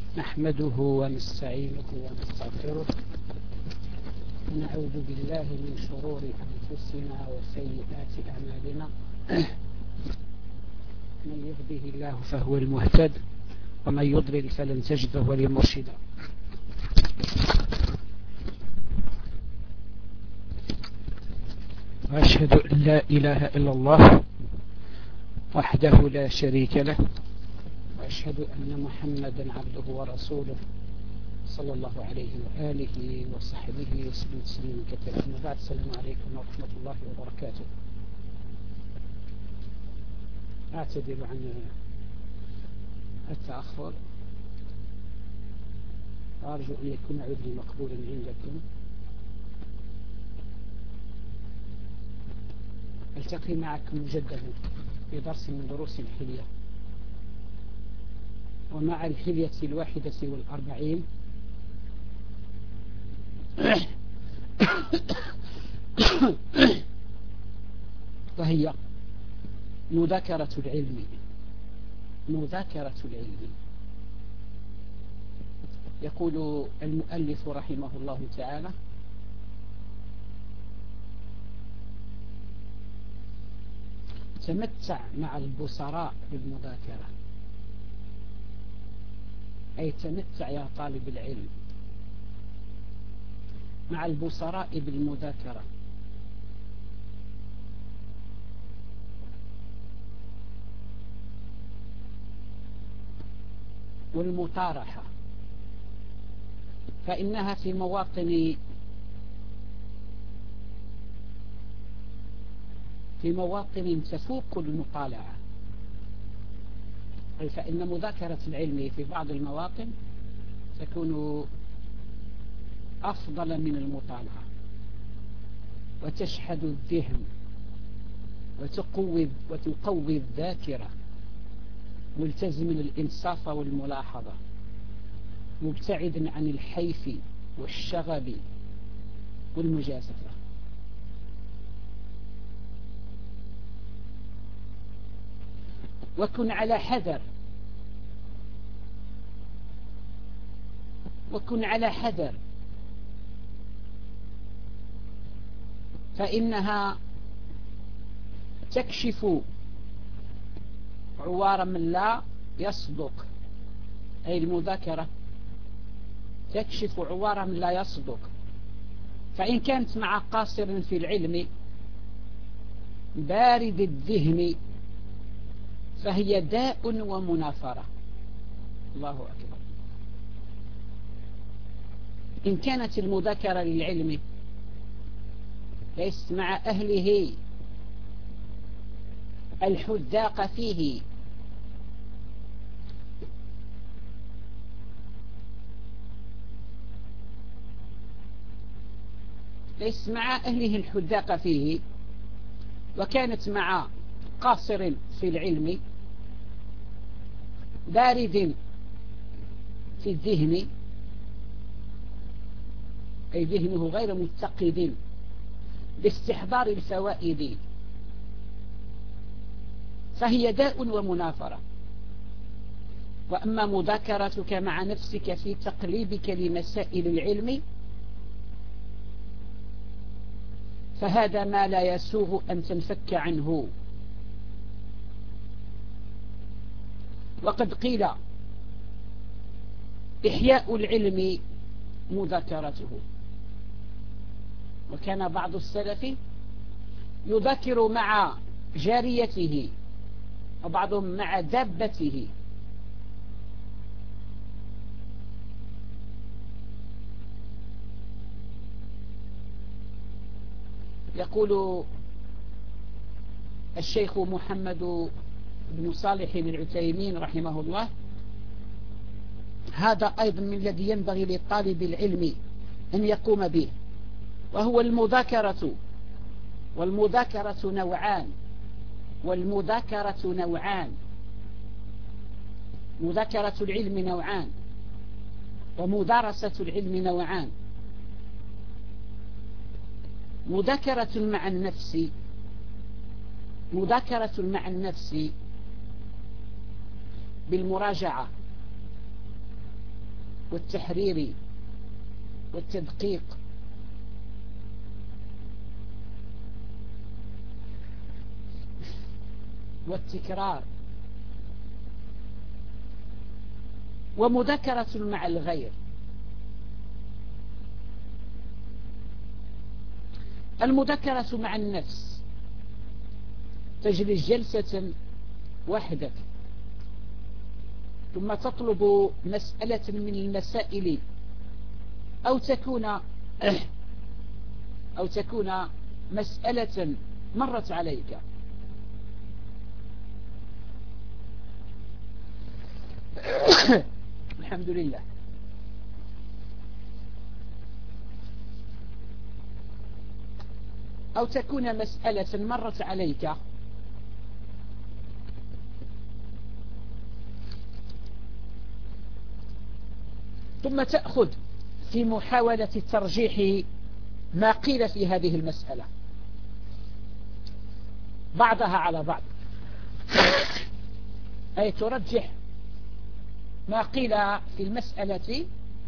نحمده ونستعينه ونستغفره ونعوذ بالله من شرور أنفسنا وسيئات أعمالنا. من يهده الله فهو المهتد ومن يضلل فلن تجد وليا مرشدا. وأشهد أن لا إله إلا الله وحده لا شريك له، وأشهد أن محمدا عبده ورسوله صلى الله عليه وآله وصحبه وسلم تسليما كثيرا. أما بعد، السلام عليكم ورحمة الله وبركاته. أعتذر عن التأخر، وأرجو أن يكون عذري مقبولا عندكم. ألتقي معكم مجددا في درس من دروس الحلية، ومع الحلية 41 وهي مذاكرة العلم. يقول المؤلف رحمه الله تعالى: تمتع مع البصراء بالمذاكرة، أي تمتع يا طالب العلم مع البصراء بالمذاكرة. والمطارحة، فإنها في مواطن تفوق المطالعة، أي فإن مذاكرة العلم في بعض المواطن تكون أفضل من المطالعة، وتشحذ الذهن وتقوي الذاكرة، ملتزم الإنصاف والملاحظة، مبتعد عن الحيف والشغب والمجازفة. وكن على حذر فإنها تكشف عوار من لا يصدق، أي المذاكرة تكشف عوار من لا يصدق، فإن كانت مع قاصر في العلم بارد الذهن فهي داء ومنافرة. الله أكبر. إن كانت المذاكرة للعلم ليست مع أهله الحذاق فيه، وكانت مع قاصر في العلم بارد في الذهن، أي ذهنه غير متقد باستحضار الفوائد، فهي داء ومنافرة. وأما مذاكرتك مع نفسك في تقليبك لمسائل العلم فهذا ما لا يسوغ أن تنفك عنه. وقد قيل: إحياء العلم مذاكرته. وكان بعض السلف يذاكر مع جاريته، وبعضهم مع دابته. يقول الشيخ محمد بن صالح العثيمين رحمه الله: هذا أيضا من الذي ينبغي لطالب العلم أن يقوم به، وهو المذاكرة. والمذاكرة نوعان، مذاكرة العلم نوعان، ومدارسة العلم نوعان. مذاكرة مع النفس بالمراجعة والتحرير والتدقيق والتكرار ومذاكرة مع الغير. المذاكرة مع النفس، تجلس جلسة وحدك ثم تطلب مسألة من المسائل أو تكون مسألة مرت عليك الحمد لله، أو تكون مسألة مرت عليك ثم تأخذ في محاولة ترجيح ما قيل في هذه المسألة بعضها على بعض، أي ترجح ما قيل في المسألة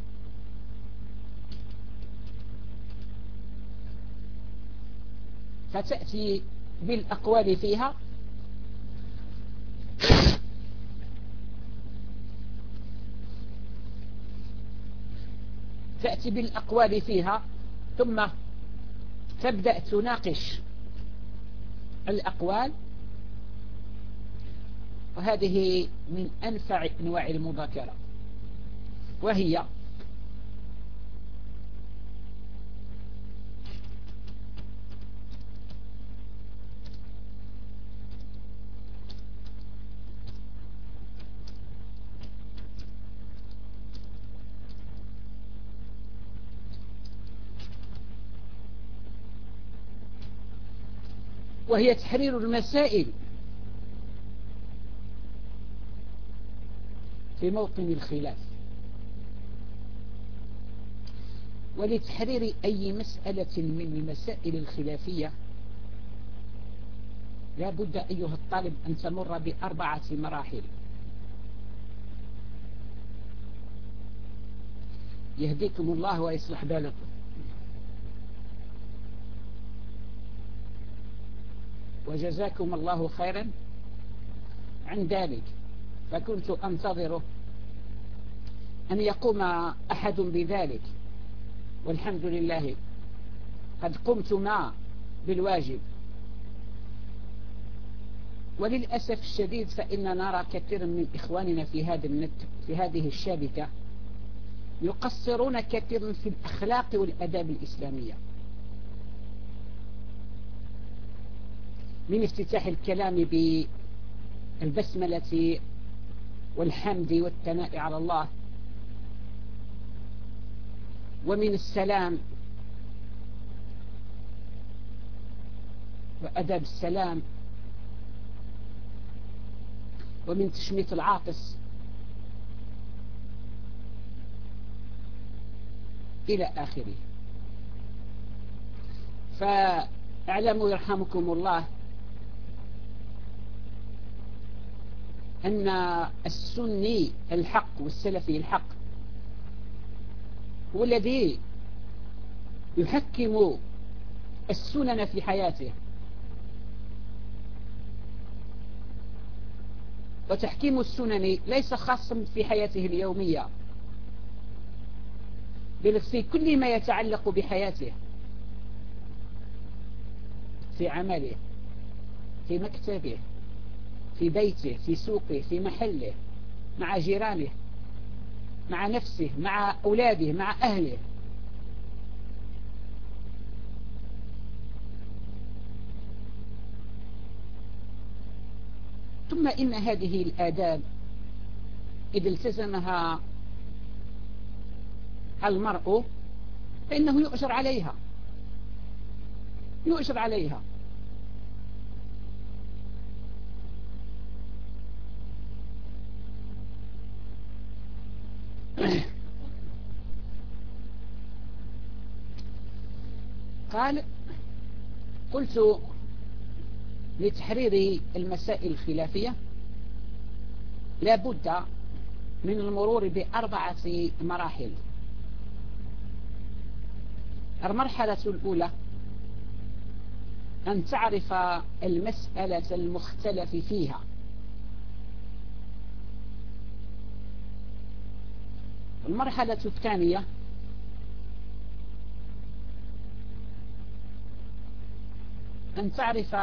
فتأتي بالأقوال فيها ثم تبدأ تناقش الأقوال، وهذه من أنفع أنواع المذاكرة، وهي تحرير المسائل في موطن الخلاف. ولتحرير أي مسألة من المسائل الخلافية لا بد أيها الطالب أن تمر ب4 مراحل. يهديكم الله ويصلح بالكم. وجزاكم الله خيرا عن ذلك، فكنت أنتظر أن يقوم أحد بذلك، والحمد لله قد قمتما بالواجب. وللأسف الشديد فإننا نرى كثير من إخواننا في هذه الشبكة يقصرون كثيرا في الأخلاق والأداب الإسلامية، من افتتاح الكلام بالبسملة والحمد والثناء على الله، ومن السلام وأداب السلام، ومن تشميت العاطس إلى آخره. فاعلموا يرحمكم الله أن السني الحق والسلفي الحق هو الذي يحكم السنن في حياته، وتحكيم السنن ليس خاصا في حياته اليومية، بل في كل ما يتعلق بحياته، في عمله، في مكتبه، في بيته، في سوقه، في محله، مع جيرانه، مع نفسه، مع أولاده، مع أهله. ثم إن هذه الآداب إذا التزمها المرء فإنه يؤجر عليها، يؤجر عليها. قلت لتحرير المسائل الخلافية لا بد من المرور ب4 مراحل. المرحلة الأولى أن تعرف المسألة المختلف فيها، المرحلة الثانية أن تعرف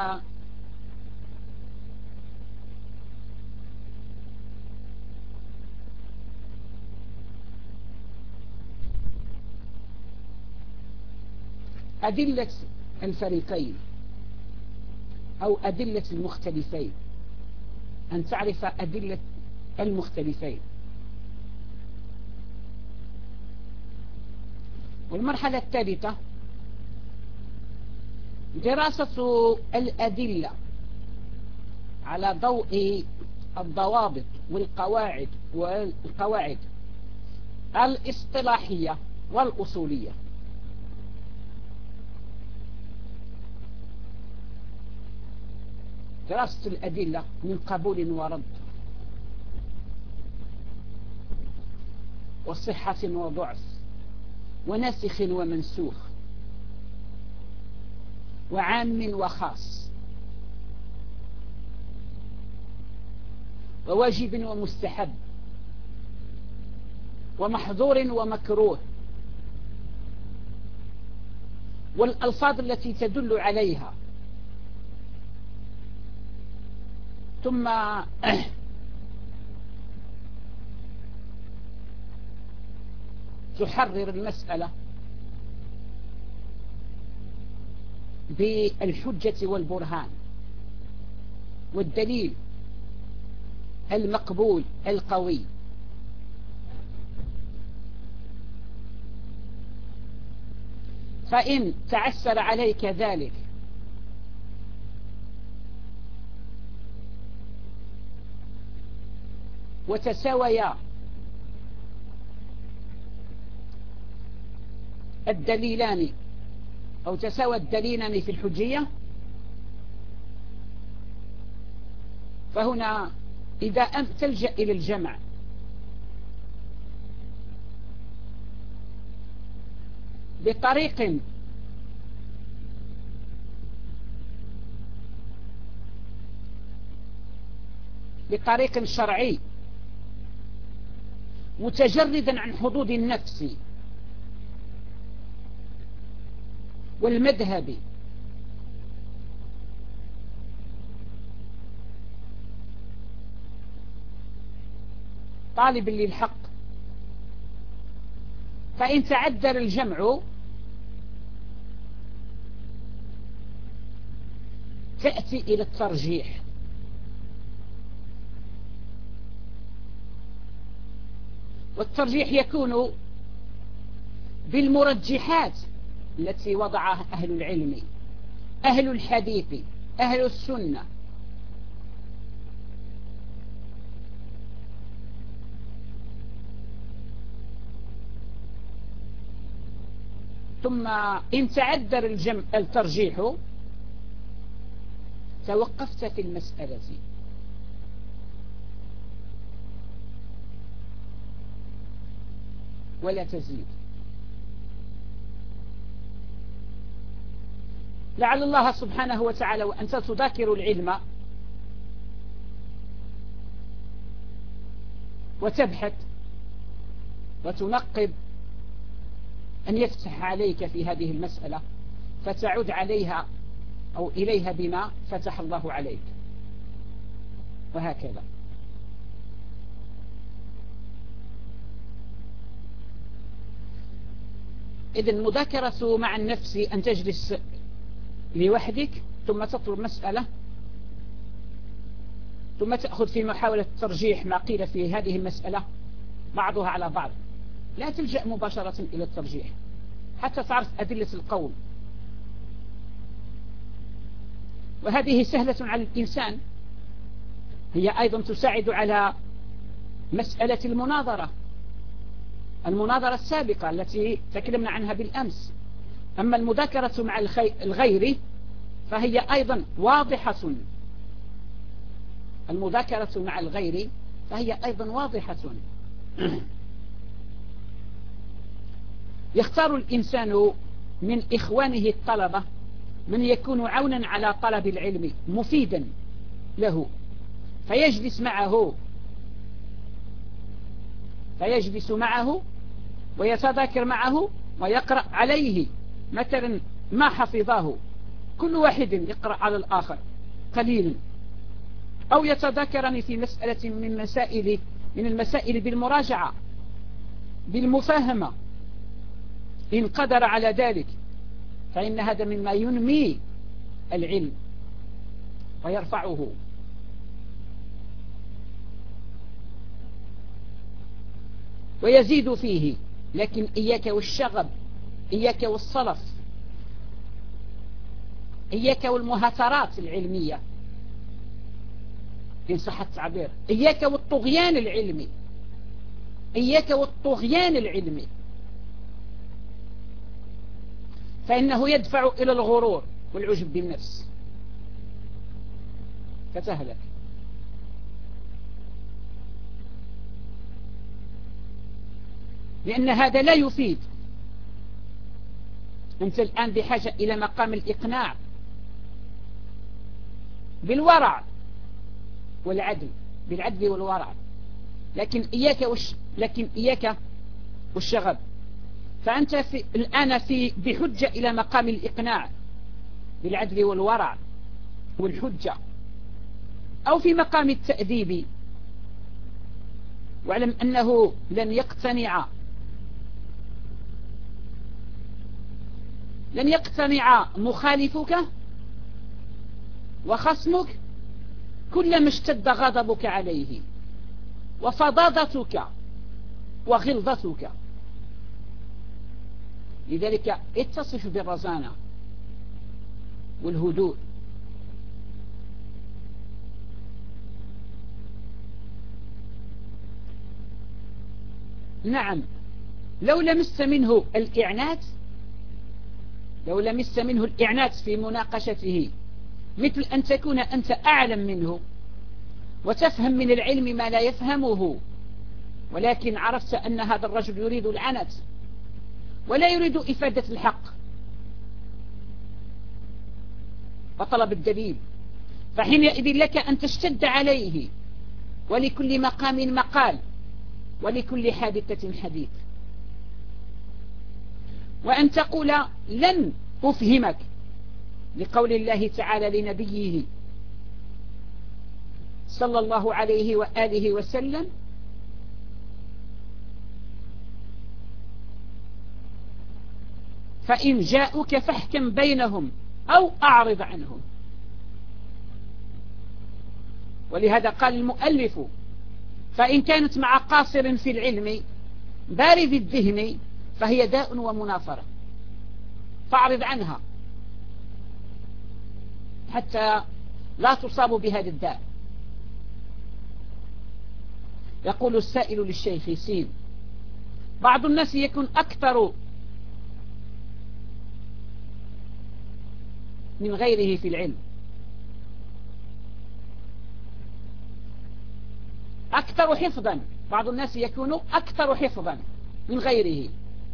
أدلة الفريقين أو أدلة المختلفين، أن تعرف أدلة المختلفين. والمرحلة الثالثة دراسة الأدلة على ضوء الضوابط والقواعد الاصطلاحية والأصولية. دراسة الأدلة من قبول ورد، وصحة وضعف، وناسخ ومنسوخ، وعام وخاص، وواجب ومستحب، ومحظور ومكروه، والألفاظ التي تدل عليها. ثم تحرر المسألة بالحجة والبرهان والدليل المقبول القوي. فإن تعسر عليك ذلك وتساويا الدليلان أو تساوى الدليلان في الحجية، فهنا إذا تلجأ إلى الجمع بطريق شرعي متجردا عن حدود النفس والمذهب طالب للحق، فإن تعذر الجمع تأتي إلى الترجيح، والترجيح يكون بالمرجحات التي وضعها أهل العلم، أهل الحديث، أهل السنة. ثم إن تعذر الترجيح توقفت في المسألة ولا تزيد. لعل الله سبحانه وتعالى وأنت تذاكر العلم وتبحث وتنقب أن يفتح عليك في هذه المسألة فتعود عليها أو إليها بما فتح الله عليك، وهكذا. إذن المذاكرة مع النفس أن تجلس لوحدك ثم تطلب مسألة ثم تأخذ في محاولة ترجيح ما قيل في هذه المسألة بعضها على بعض، لا تلجأ مباشرة إلى الترجيح حتى تعرف أدلة القول، وهذه سهلة على الإنسان. هي أيضا تساعد على مسألة المناظرة السابقة التي تكلمنا عنها بالأمس. أما المذاكرة مع الغير فهي أيضا واضحة، المذاكرة مع الغير فهي أيضا واضحة، يختار الإنسان من إخوانه الطلبة من يكون عونا على طلب العلم مفيدا له، فيجلس معه ويتذاكر معه ويقرأ عليه مثلا ما حفظه، كل واحد يقرأ على الآخر قليلا، أو يتذاكرني في مسألة من المسائل بالمراجعة بالمفاهمة إن قدر على ذلك، فإن هذا مما ينمي العلم ويرفعه. ويزيد فيه، لكن إياك والشغب، إياك والصلف، إياك والمهاترات العلمية إن صح التعبير، إياك والطغيان العلمي، إياك والطغيان العلمي، فإنه يدفع إلى الغرور والعجب بالنفس فتهلك. لأن هذا لا يفيد. أنت الآن بحاجة إلى مقام الإقناع بالورع والعدل، بالعدل والورع، لكن إياك والشغب. فأنت الآن بحجة إلى مقام الإقناع بالعدل والورع والحجة، أو في مقام التأديب، واعلم أنه لن يقتنع مخالفك وخصمك كلما اشتد غضبك عليه وفظاظتك وغلظتك. لذلك اتصف بالرزانة والهدوء. نعم، لو لمست منه الإعنات في مناقشته، مثل أن تكون أنت أعلم منه وتفهم من العلم ما لا يفهمه، ولكن عرفت أن هذا الرجل يريد العنت ولا يريد إفادة الحق وطلب الدليل، فحينئذ لك أن تشتد عليه، ولكل مقام مقال ولكل حادثة حديث، وأن تقول لن أفهمك، لقول الله تعالى لنبيه صلى الله عليه وآله وسلم: فإن جاءوك فاحكم بينهم أو أعرض عنهم. ولهذا قال المؤلف: فإن كانت مع قاصر في العلم بارد الذهن فهي داء ومنافرة، فاعرض عنها حتى لا تصاب بهذا الداء. يقول السائل للشيخ سين: بعض الناس يكون أكثر من غيره في العلم، أكثر حفظا، بعض الناس يكون أكثر حفظا من غيره،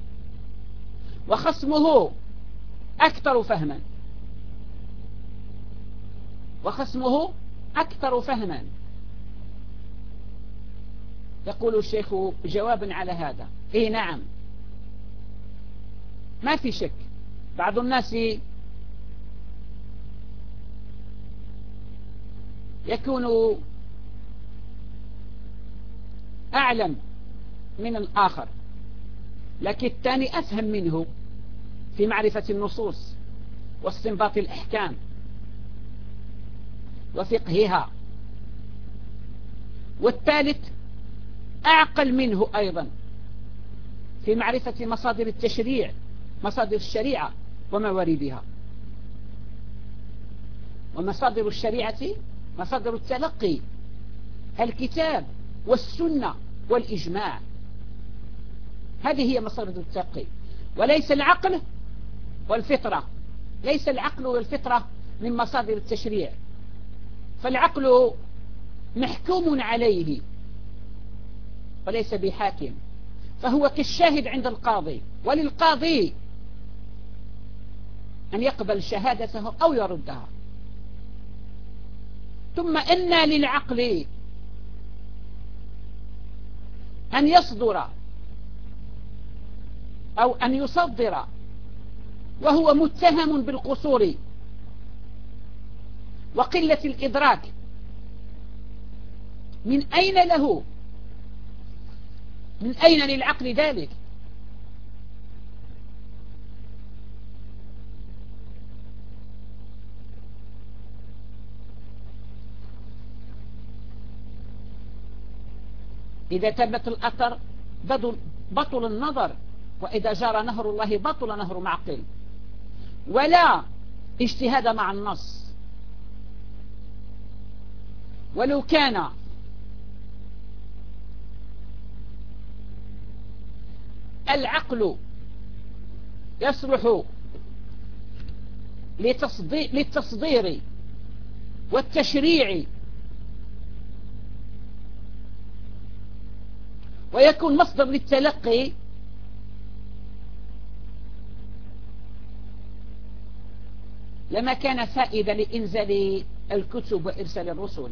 وخصمه أكثر فهما، يقول الشيخ جوابا على هذا: إيه نعم، ما في شك، بعض الناس يكون أعلم من الآخر، لكن الثاني أفهم منه في معرفة النصوص واستنباط الأحكام وفقهها، والثالث أعقل منه أيضا في معرفة مصادر التشريع، مصادر الشريعة ومواردها. ومصادر الشريعة مصادر التلقي، الكتاب والسنة والإجماع، هذه هي مصادر التلقي، وليس العقل والفطرة، ليس العقل والفطرة من مصادر التشريع، فالعقل محكوم عليه وليس بحاكم، فهو كالشاهد عند القاضي، وللقاضي أن يقبل شهادته أو يردها. ثم إن للعقل أن يصدر أو أن يصدر وهو متهم بالقصور وقلة الإدراك. من أين له؟ من أين للعقل ذلك؟ إذا ثبت الأثر بطل النظر، وإذا جرى نهر الله بطل نهر معقل، ولا اجتهاد مع النص. ولو كان العقل يصلح للتصدير والتشريع ويكون مصدر للتلقي، لما كان فائدة لإنزال الكتب وإرسال الرسل.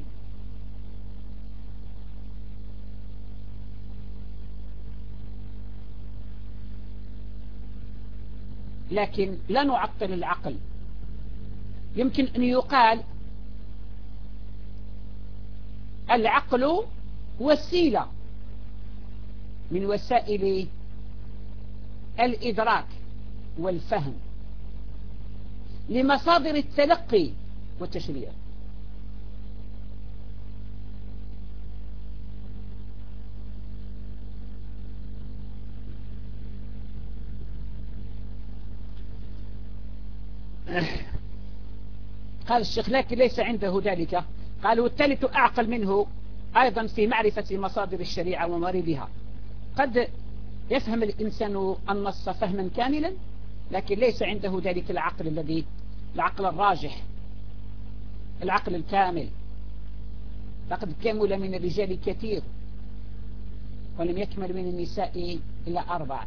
لكن لا نعطل العقل. يمكن أن يقال العقل وسيلة من وسائل الإدراك والفهم لمصادر التلقي والتشريع. قال الشيخ لكن ليس عنده ذلك. قال والثالث أعقل منه أيضا في معرفة مصادر الشريعة ومواردها. قد يفهم الإنسان النص فهما كاملا، لكن ليس عنده ذلك العقل العقل الراجح، العقل الكامل. فقد كمل من الرجال كثير ولم يكمل من النساء إلا 4.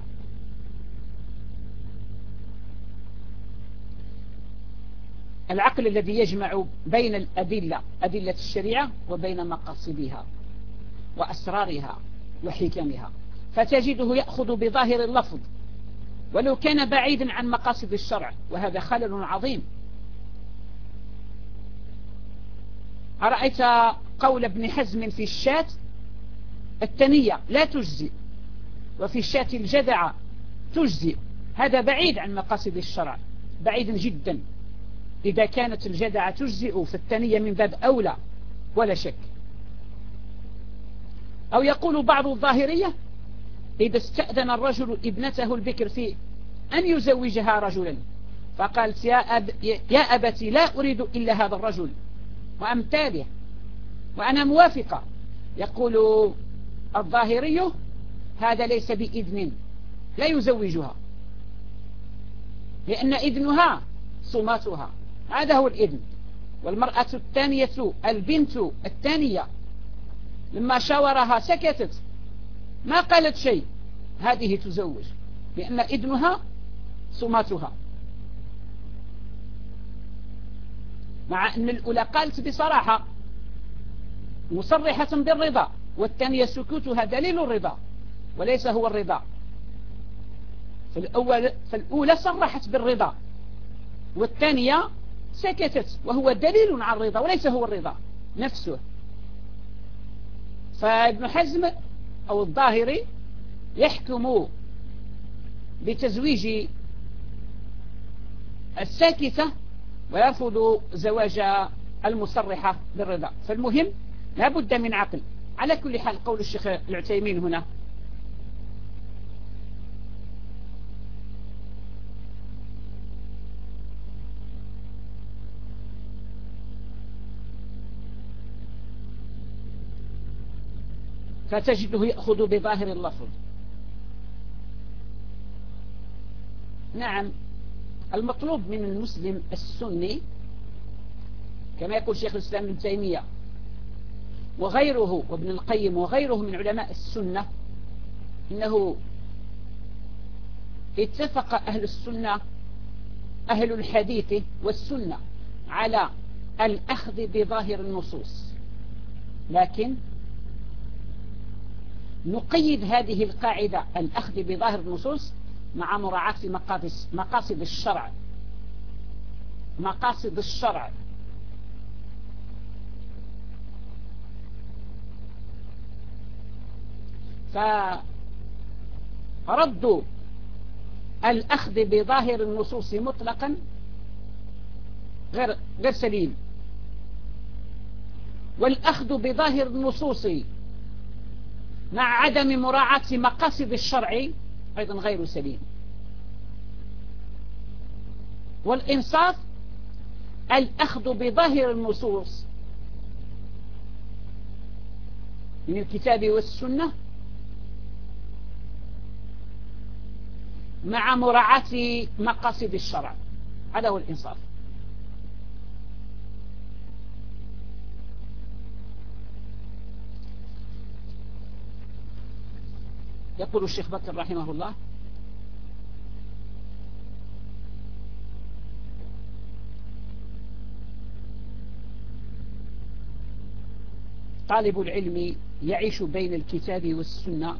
العقل الذي يجمع بين أدلة الشريعة وبين مقاصدها وأسرارها وحكمها، فتجده يأخذ بظاهر اللفظ ولو كان بعيدا عن مقاصد الشرع، وهذا خلل عظيم. أرأيت قول ابن حزم في الشاة التنية لا تجزئ، وفي الشاة الجدعة تجزئ؟ هذا بعيد عن مقاصد الشرع، بعيد جدا. إذا كانت الجدعة تجزئ فالتنية من باب أولى ولا شك. أو يقول بعض الظاهرية إذا استأذن الرجل ابنته البكر في أن يزوجها رجلا فقالت يا أبتي لا أريد إلا هذا الرجل وأمثاله وأنا موافقة، يقول الظاهري هذا ليس بإذن، لا يزوجها، لأن إذنها صماتها، هذا هو الإذن. والمرأة الثانية البنت الثانية لما شاورها سكتت ما قالت شيء، هذه تزوج، لأن إذنها صماتها، مع أن الأولى قالت بصراحة مصرحة بالرضا، والثانية سكوتها دليل الرضا وليس هو الرضا. فالأولى صرحت بالرضا والثانية سكتت، وهو دليل على الرضا وليس هو الرضا نفسه. فابن حزم أو الظاهري يحكم بتزويج الساكتة ويرفض زواج المصرحة بالرضا. فالمهم لا بد من عقل. على كل حال قول الشيخ العثيمين هنا فتجده يأخذ بظاهر اللفظ. نعم، المطلوب من المسلم السني كما يقول شيخ الإسلام ابن تيمية وغيره وابن القيم وغيره من علماء السنة إنه اتفق أهل السنة أهل الحديث والسنة على الأخذ بظاهر النصوص، لكن نقيد هذه القاعدة الأخذ بظاهر النصوص مع مراعاة مقاصد الشرع. مقاصد الشرع فرد الأخذ بظاهر النصوص مطلقا غير سليم، والأخذ بظاهر النصوص مع عدم مراعاة مقاصد الشرع أيضا غير سليم. والإنصاف الأخذ بظاهر النصوص من الكتاب والسنة مع مراعاة مقاصد الشرع، هذا هو الإنصاف. يقول الشيخ بكر رحمه الله: طالب العلم يعيش بين الكتاب والسنة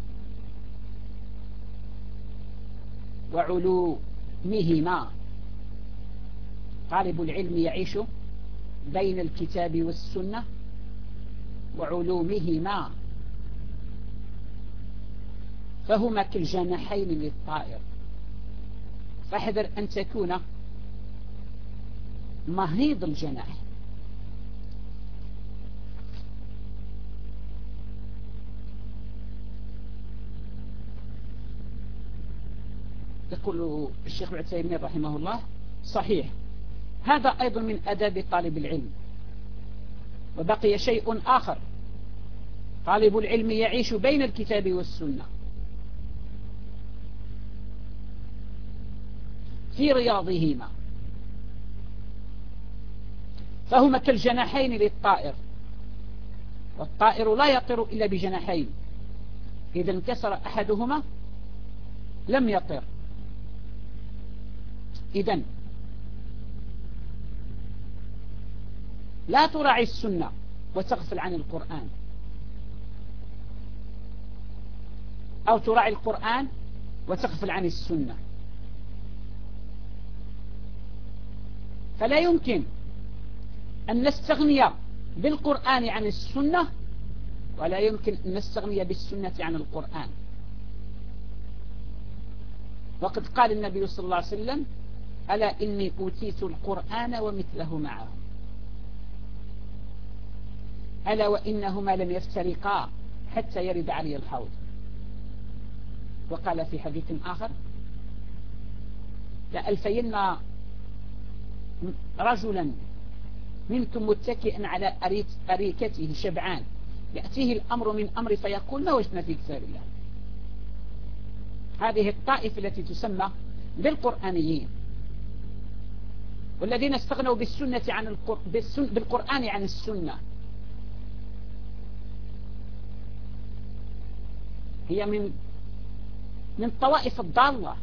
وعلومهما. طالب العلم يعيش بين الكتاب والسنة وعلومهما، فهما كالجناحين للطائر، فاحذر أن تكون مهيض الجناح. يقول الشيخ العثيمين رحمه الله: صحيح، هذا أيضا من أداب طالب العلم. وبقي شيء آخر: طالب العلم يعيش بين الكتاب والسنة في رياضهما، فهما كالجناحين للطائر، والطائر لا يطير إلا بجناحين، إذا انكسر أحدهما لم يطير. إذن لا تراعي السنة وتغفل عن القرآن، أو تراعي القرآن وتغفل عن السنة. فلا يمكن أن نستغني بالقرآن عن السنة، ولا يمكن أن نستغني بالسنة عن القرآن. وقد قال النبي صلى الله عليه وسلم: ألا إني أوتيت القرآن ومثله معه، ألا وإنهما لم يفترقا حتى يرد علي الحوض. وقال في حديث آخر: لألفين رجلا منكم متكئا على أريكته شبعان، يأتيه الأمر من أمر فيقول: ما وجدنا في كتاب الله. هذه الطائفة التي تسمى بالقرآنيين، والذين استغنوا بالسنة عن بالقرآن عن السنة، هي من طوائف الضالة.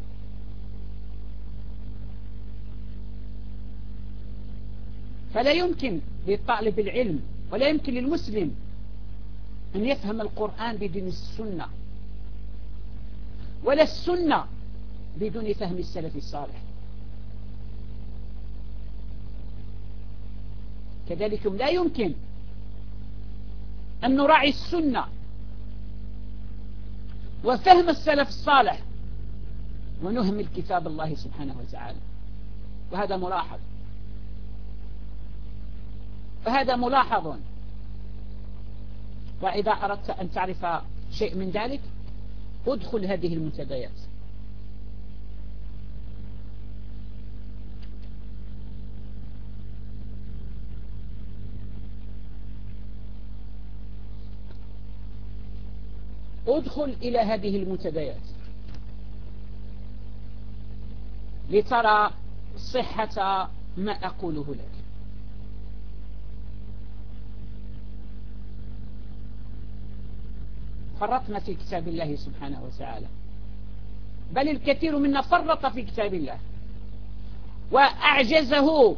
فلا يمكن لطالب العلم ولا يمكن للمسلم أن يفهم القرآن بدون السنة، ولا السنة بدون فهم السلف الصالح. كذلك لا يمكن أن نراعي السنة وفهم السلف الصالح ونهمل كتاب الله سبحانه وتعالى. وهذا ملاحظ، فهذا ملاحظ. وإذا أردت أن تعرف شيء من ذلك ادخل هذه المنتديات. ادخل إلى هذه المنتديات لترى صحة ما أقوله لك. فرطنا في كتاب الله سبحانه وتعالى، بل الكثير منا فرط في كتاب الله وأعجزه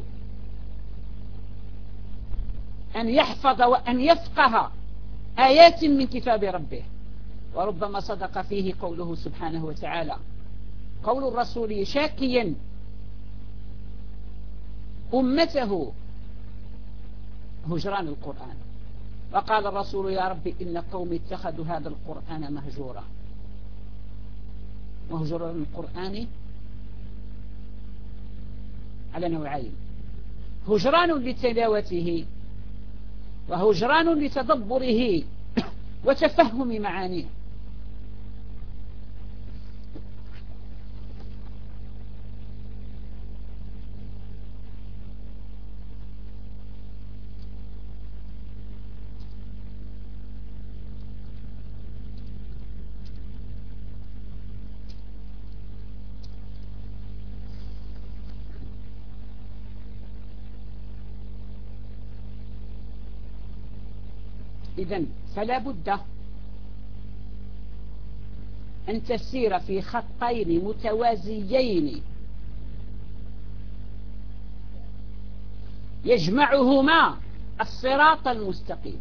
أن يحفظ وأن يفقه آيات من كتاب ربه. وربما صدق فيه قوله سبحانه وتعالى، قول الرسول شاكيا أمته هجران القرآن، وقال الرسول يا رب إن قومي اتخذوا هذا القرآن مهجورا. وهجران القرآن على نوعين، هجران لتلاوته وهجران لتدبره وتفهم معانيه. إذن فلا بد أن تسير في خطين متوازيين يجمعهما الصراط المستقيم،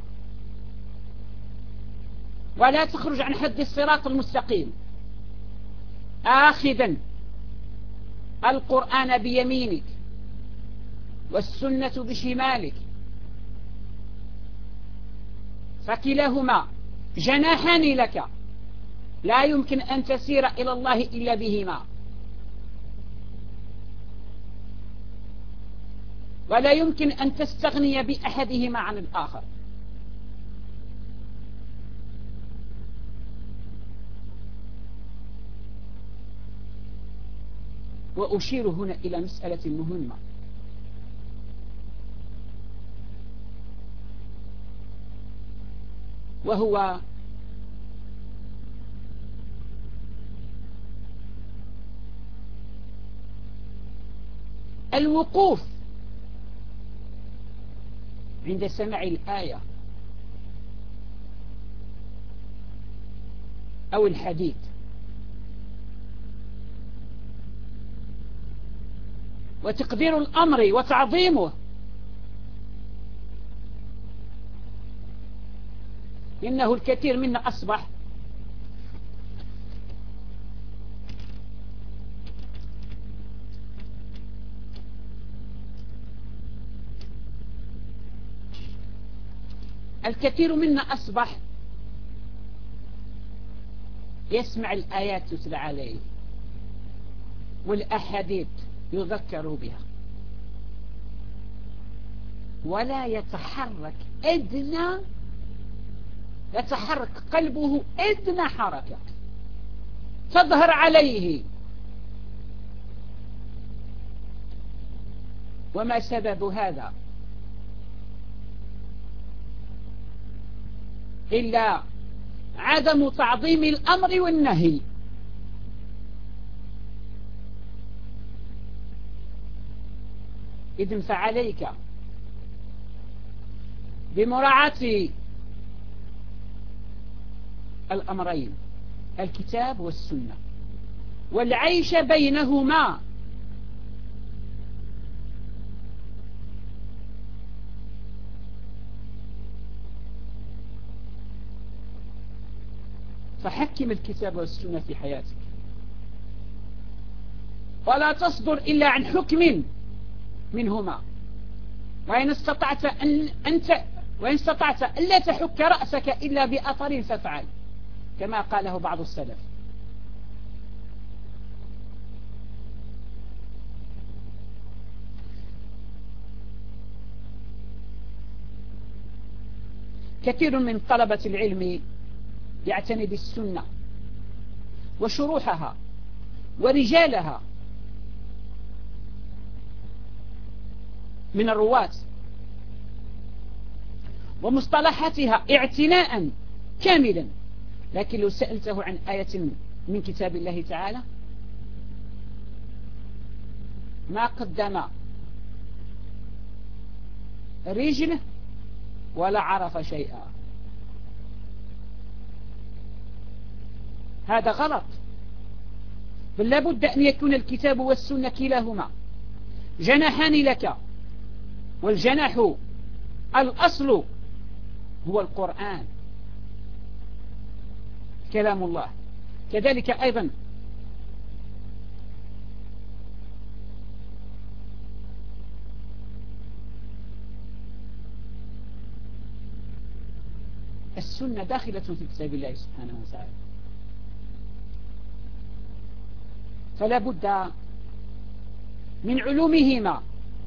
ولا تخرج عن حد الصراط المستقيم، آخذا القرآن بيمينك والسنة بشمالك، فكلاهما جناحان لك لا يمكن أن تسير إلى الله إلا بهما، ولا يمكن أن تستغني بأحدهما عن الآخر. وأشير هنا إلى مسألة مهمة، وهو الوقوف عند سماع الآية أو الحديث، وتقدير الأمر وتعظيمه، إنه الكثير منا أصبح يسمع الآيات تتلى عليه والأحاديث يذكر بها، ولا يتحرك قلبه أدنى حركة تظهر عليه. وما سبب هذا؟ إلا عدم تعظيم الأمر والنهي. إذن فعليك بمراعاة الأمرين، الكتاب والسنة، والعيش بينهما، فحكم الكتاب والسنة في حياتك، ولا تصدر إلا عن حكم منهما. وإن استطعت ألا تحك رأسك إلا بأثر فافعل، كما قاله بعض السلف. كثير من طلبة العلم يعتني بالسنة وشروحها ورجالها من الرواة ومصطلحاتها اعتناء كاملا، لكن لو سألته عن آية من كتاب الله تعالى ما قدم رجله ولا عرف شيئا. هذا غلط. بل لابد أن يكون الكتاب والسنة كلاهما جناحان لك، والجناح الأصل هو القرآن كلام الله. كذلك أيضا السنة داخلة في كتاب الله سبحانه وتعالى، فلا بد من علومهما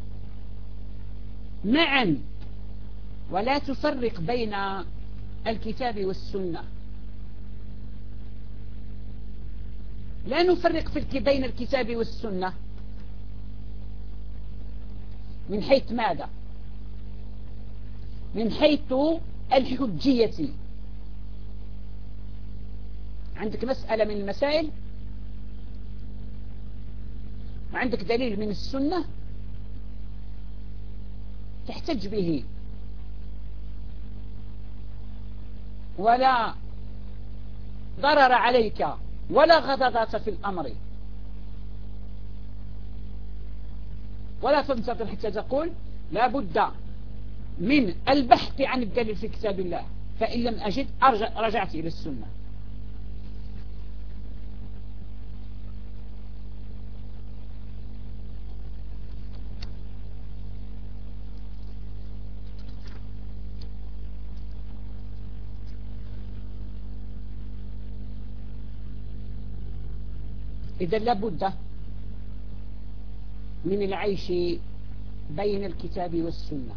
معا، ولا تفرق بين الكتاب والسنة. لا نفرق بين الكتاب والسنة من حيث ماذا؟ من حيث الحجية. عندك مسألة من المسائل وعندك دليل من السنة تحتج به، ولا ضرر عليك ولا غضاضات في الأمر، ولا تنتظر حتى تقول لا بد من البحث عن الدليل في كتاب الله، فإن لم أجد رجعت إلى السنة. إذا لابد من العيش بين الكتاب والسنة.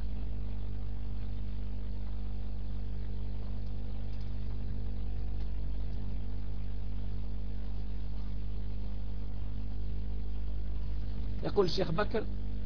يقول الشيخ بكر: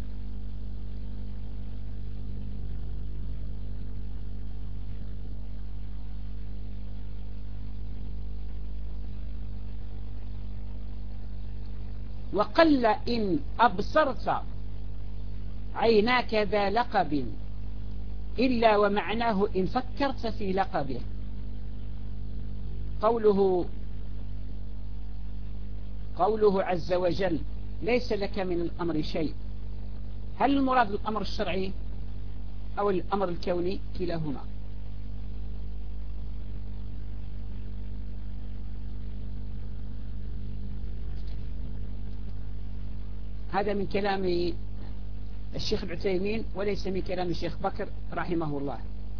وقل إن أبصرت عيناك ذا لقب إلا ومعناه إن فكرت في لقبه. قوله عز وجل: ليس لك من الأمر شيء. هل المراد الأمر الشرعي أو الأمر الكوني؟ كلاهما. هذا من كلام الشيخ العثيمين وليس من كلام الشيخ بكر رحمه الله.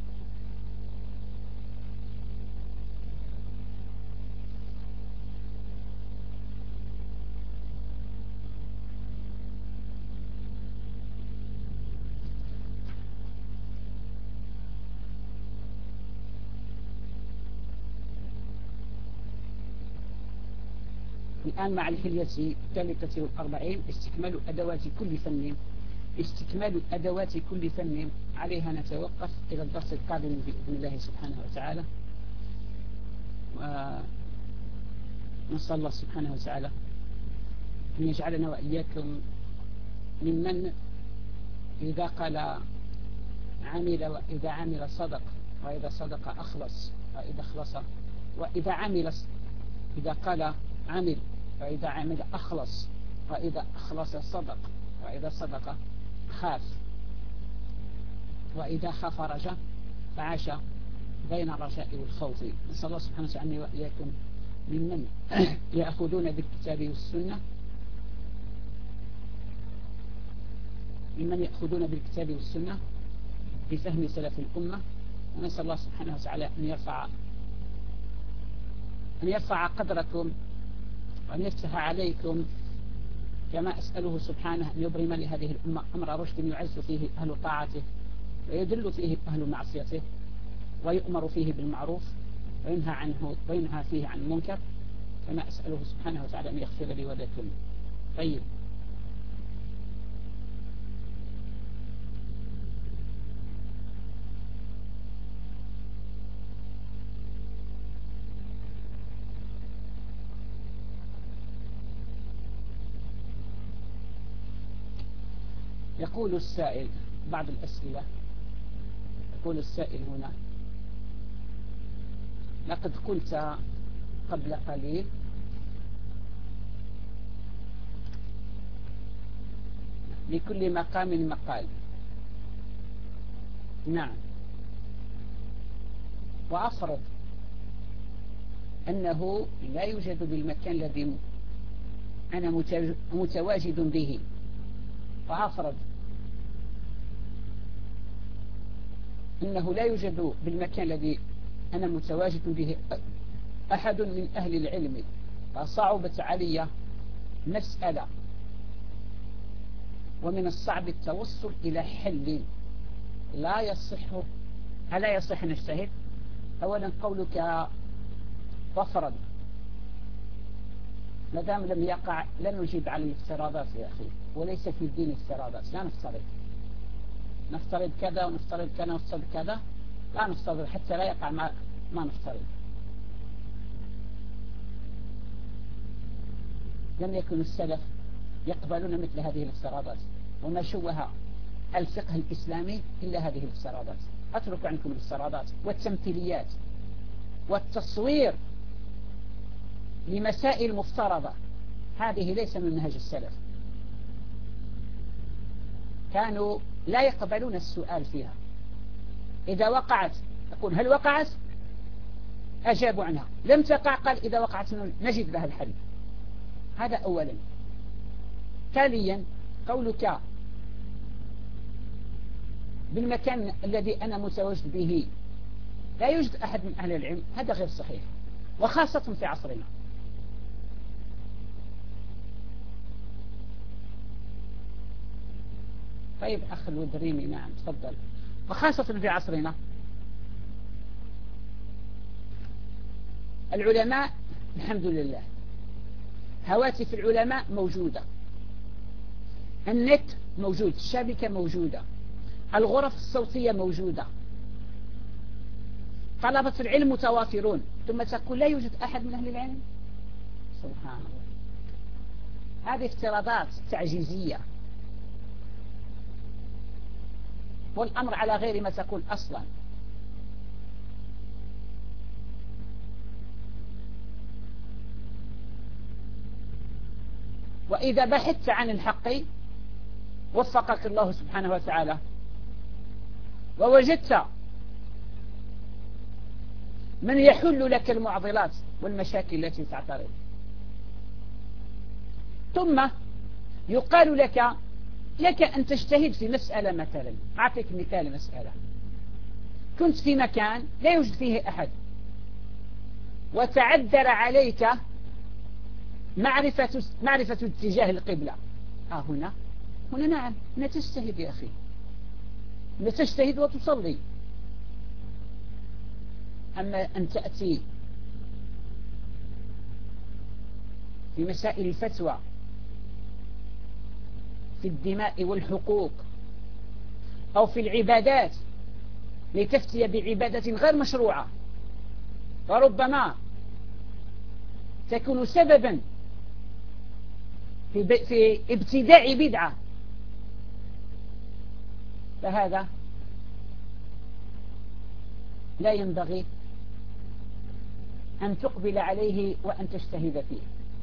الآن مع الحلية الثالثة والأربعين استكمال أدوات كل فن عليها نتوقف إلى الدرس القادم بإذن الله سبحانه وتعالى. ونسأل الله سبحانه وتعالى أن يجعلنا وإياكم ممن إذا قال عمل، وإذا عمل صدق، وإذا صدق أخلص، وإذا خلص، وإذا عمل، إذا قال عمل، وإذا عمل أخلص، وإذا أخلص صدق، وإذا صدق خاف، وإذا خاف رجا، فعاش بين الرجاء والخوف. نسأل الله سبحانه وتعالى وإياكم ممن يأخذون بالكتاب والسنة، بفهم سلف الأمة. ونسأل الله سبحانه وتعالى أن يرفع قدركم وأن يفتح عليكم، كما أسأله سبحانه أن يبرم لهذه الأمة أمر رشد يعز فيه أهل طاعته، ويدل فيه أهل معصيته، ويؤمر فيه بالمعروف وينهى فيه عن المنكر، كما أسأله سبحانه وتعالى أن يغفر لي ولكم. طيب، يقول السائل بعض الأسئلة، يقول السائل هنا: لقد قلت قبل قليل لكل مقام مقال. نعم. وأفرض أنه لا يوجد بالمكان الذي أنا متواجد به، وأفرض أنه لا يوجد بالمكان الذي أنا متواجد به أحد من أهل العلم، فصعبت علي مسألة، ومن الصعب التوصل إلى حل ألا يصح نجتهد. أولا قولك وافرض، مدام لم يقع لن نجيب على الافتراضات يا أخي، وليس في الدين افتراضات. لا نفترض كذا ونفترض كذا ونفترض كذا، لا نفترض حتى لا يقع ما نفترض. لم يكن السلف يقبلون مثل هذه الافتراضات، وما شوه الفقه الإسلامي إلا هذه الافتراضات. أترك عنكم الافتراضات والتمثيليات والتصوير لمسائل مفترضة، هذه ليس من منهج السلف. كانوا لا يقبلون السؤال فيها. إذا وقعت يقول هل وقعت؟ أجابوا عنها. لم تقع قال إذا وقعت نجد لها الحل. هذا أولا. ثانيا قولك بالمكان الذي أنا متواجد به لا يوجد أحد من أهل العلم، هذا غير صحيح، وخاصة في عصرنا. طيب أخ الودريمي، نعم تفضل. وخاصة في عصرنا العلماء الحمد لله، هواتف العلماء موجودة، النت موجود، الشبكة موجودة، الغرف الصوتية موجودة، طلبة العلم متوافرون، ثم تقول لا يوجد أحد من أهل العلم؟ سبحان الله. هذه افتراضات تعجيزية، والأمر على غير ما تقول أصلا. وإذا بحثت عن الحق وفقك الله سبحانه وتعالى ووجدت من يحل لك المعضلات والمشاكل التي تعترض، ثم يقال لك أن تجتهد في مسألة. مثلا أعطيك مثال، مسألة كنت في مكان لا يوجد فيه أحد، وتعذر عليك معرفة اتجاه القبلة. هنا نعم، هنا تجتهد يا أخي، هنا تجتهد وتصلي. أما أن تأتي في مسائل الفتوى في الدماء والحقوق أو في العبادات لتفتي بعبادة غير مشروعة، وربما تكون سببا في ابتداع بدعة، فهذا لا ينبغي أن تقبل عليه وأن تجتهد فيه.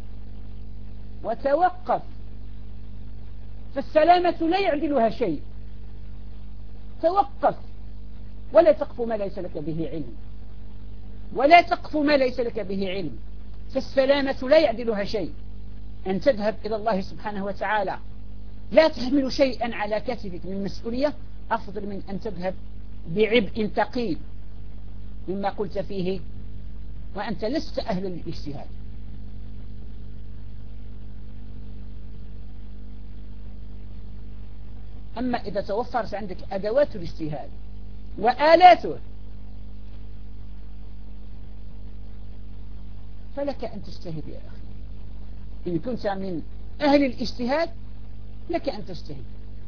وتوقف، فالسلامة لا يعدلها شيء. توقف، ولا تقف ما ليس لك به علم، ولا تقف ما ليس لك به علم، فالسلامة لا يعدلها شيء. أن تذهب إلى الله سبحانه وتعالى لا تحمل شيئا على كتفك من مسؤولية أفضل من أن تذهب بعبء ثقيل مما قلت فيه وأنت لست أهلا للاجتهاد. أما إذا توفرت عندك أدوات الاجتهاد وآلاته فلك أن تجتهد يا أخي. إن كنت من أهل الاجتهاد لك أن تجتهد،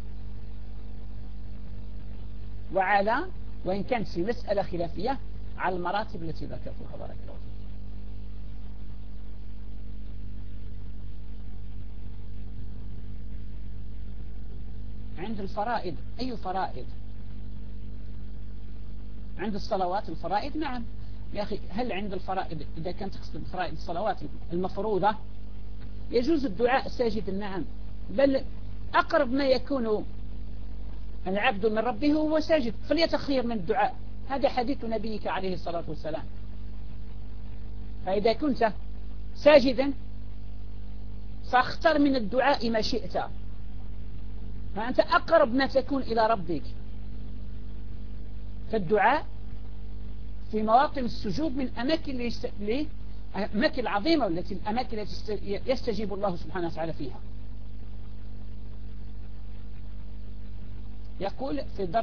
وإن كانت في مسألة خلافية على المراتب التي ذكرتها. بارك الله فيك. عند الفرائض، أي فرائض؟ عند الصلوات الفرائض، نعم، يا أخي هل عند الفرائض إذا كانت تقصد فرائض الصلوات المفروضة يجوز الدعاء ساجدا؟ نعم، بل أقرب ما يكون العبد من ربه هو ساجد، فليتخير من الدعاء. هذا حديث نبيك عليه الصلاة والسلام. فإذا كنت ساجدا فاختر من الدعاء ما شئت، فأنت أقرب ما تكون إلى ربك. فالدعاء في مواطن السجود من الأماكن العظيمة والتي الأماكن التي يستجيب الله سبحانه وتعالى فيها. يقول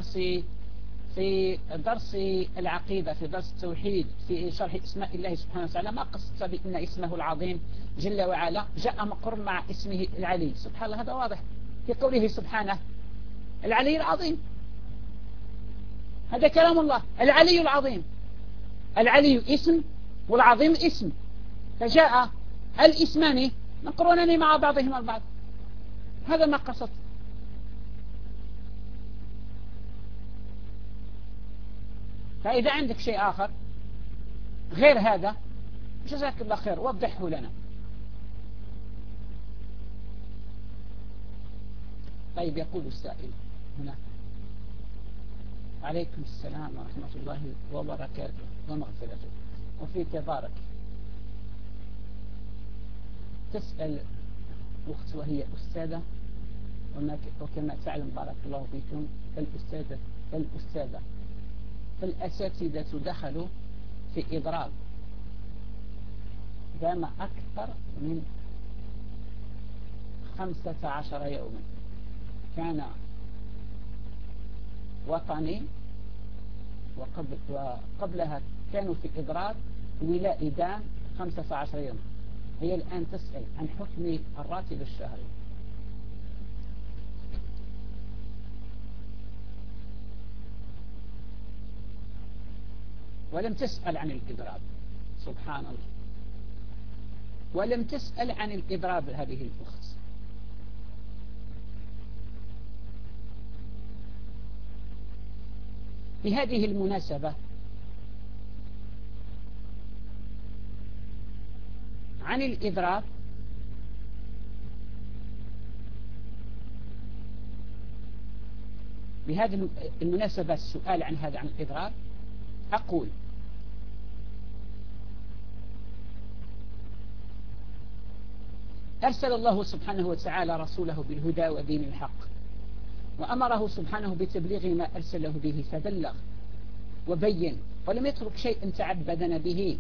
في درس العقيدة، في درس التوحيد، في شرح اسماء الله سبحانه وتعالى، ما قصدت بأن اسمه العظيم جل وعلا جاء مقرن مع اسمه العلي. سبحان الله، هذا واضح في قوله سبحانه العلي العظيم. هذا كلام الله، العلي العظيم. العلي اسم والعظيم اسم، فجاء الاسمان مقرونان مع بعضهما البعض. هذا ما قصدت. فإذا عندك شيء آخر غير هذا جزاك الله خير وضحه لنا. طيب، يقول السائل هنا: عليكم السلام ورحمة الله وبركاته ومغفرته، وفي انتظارك. تسأل أخت وهي أستاذة، وكما تعلم بارك الله فيكم فالأساتذة دخلوا في إضراب دام أكثر من 15 يوما. كان وطني، وقبلها كانوا في إضراب ولاء دام 15 يوما. هي الآن تسأل عن حكم الراتب الشهري. ولم تسأل عن الإضراب. سبحان الله، ولم تسأل عن الإضراب هذه الأخت. بهذه المناسبة عن الإضراب بهذه المناسبة السؤال عن هذا، عن الإضراب، أقول: أرسل الله سبحانه وتعالى رسوله بالهدى ودين الحق، وأمره سبحانه بتبليغ ما أرسله به، فبلغ وبين ولم يترك شيئا تعبدنا به.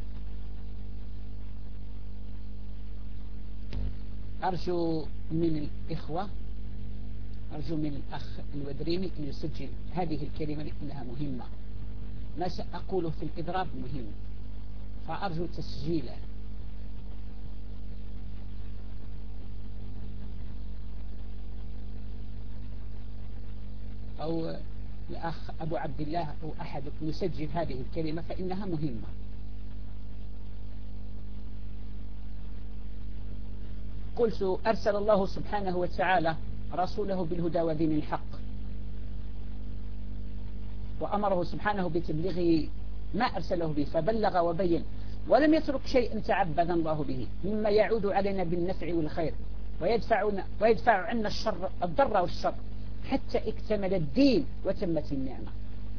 أرجو من الإخوة، أرجو من الأخ الودريمي أن يسجل هذه الكلمة لأنها مهمة. ما سأقوله في الإضراب مهم، فأرجو تسجيله. أو الأخ أبو عبد الله أو أحدكم يسجل هذه الكلمة فإنها مهمة. قلت: أرسل الله سبحانه وتعالى رسوله بالهدى ودين الحق، وأمره سبحانه بتبليغ ما أرسله به، فبلغ وبين ولم يترك شيئا تعبد الله به مما يعود علينا بالنفع والخير، ويدفع عنا الضر والشر، حتى اكتمل الدين وتمت النعمة.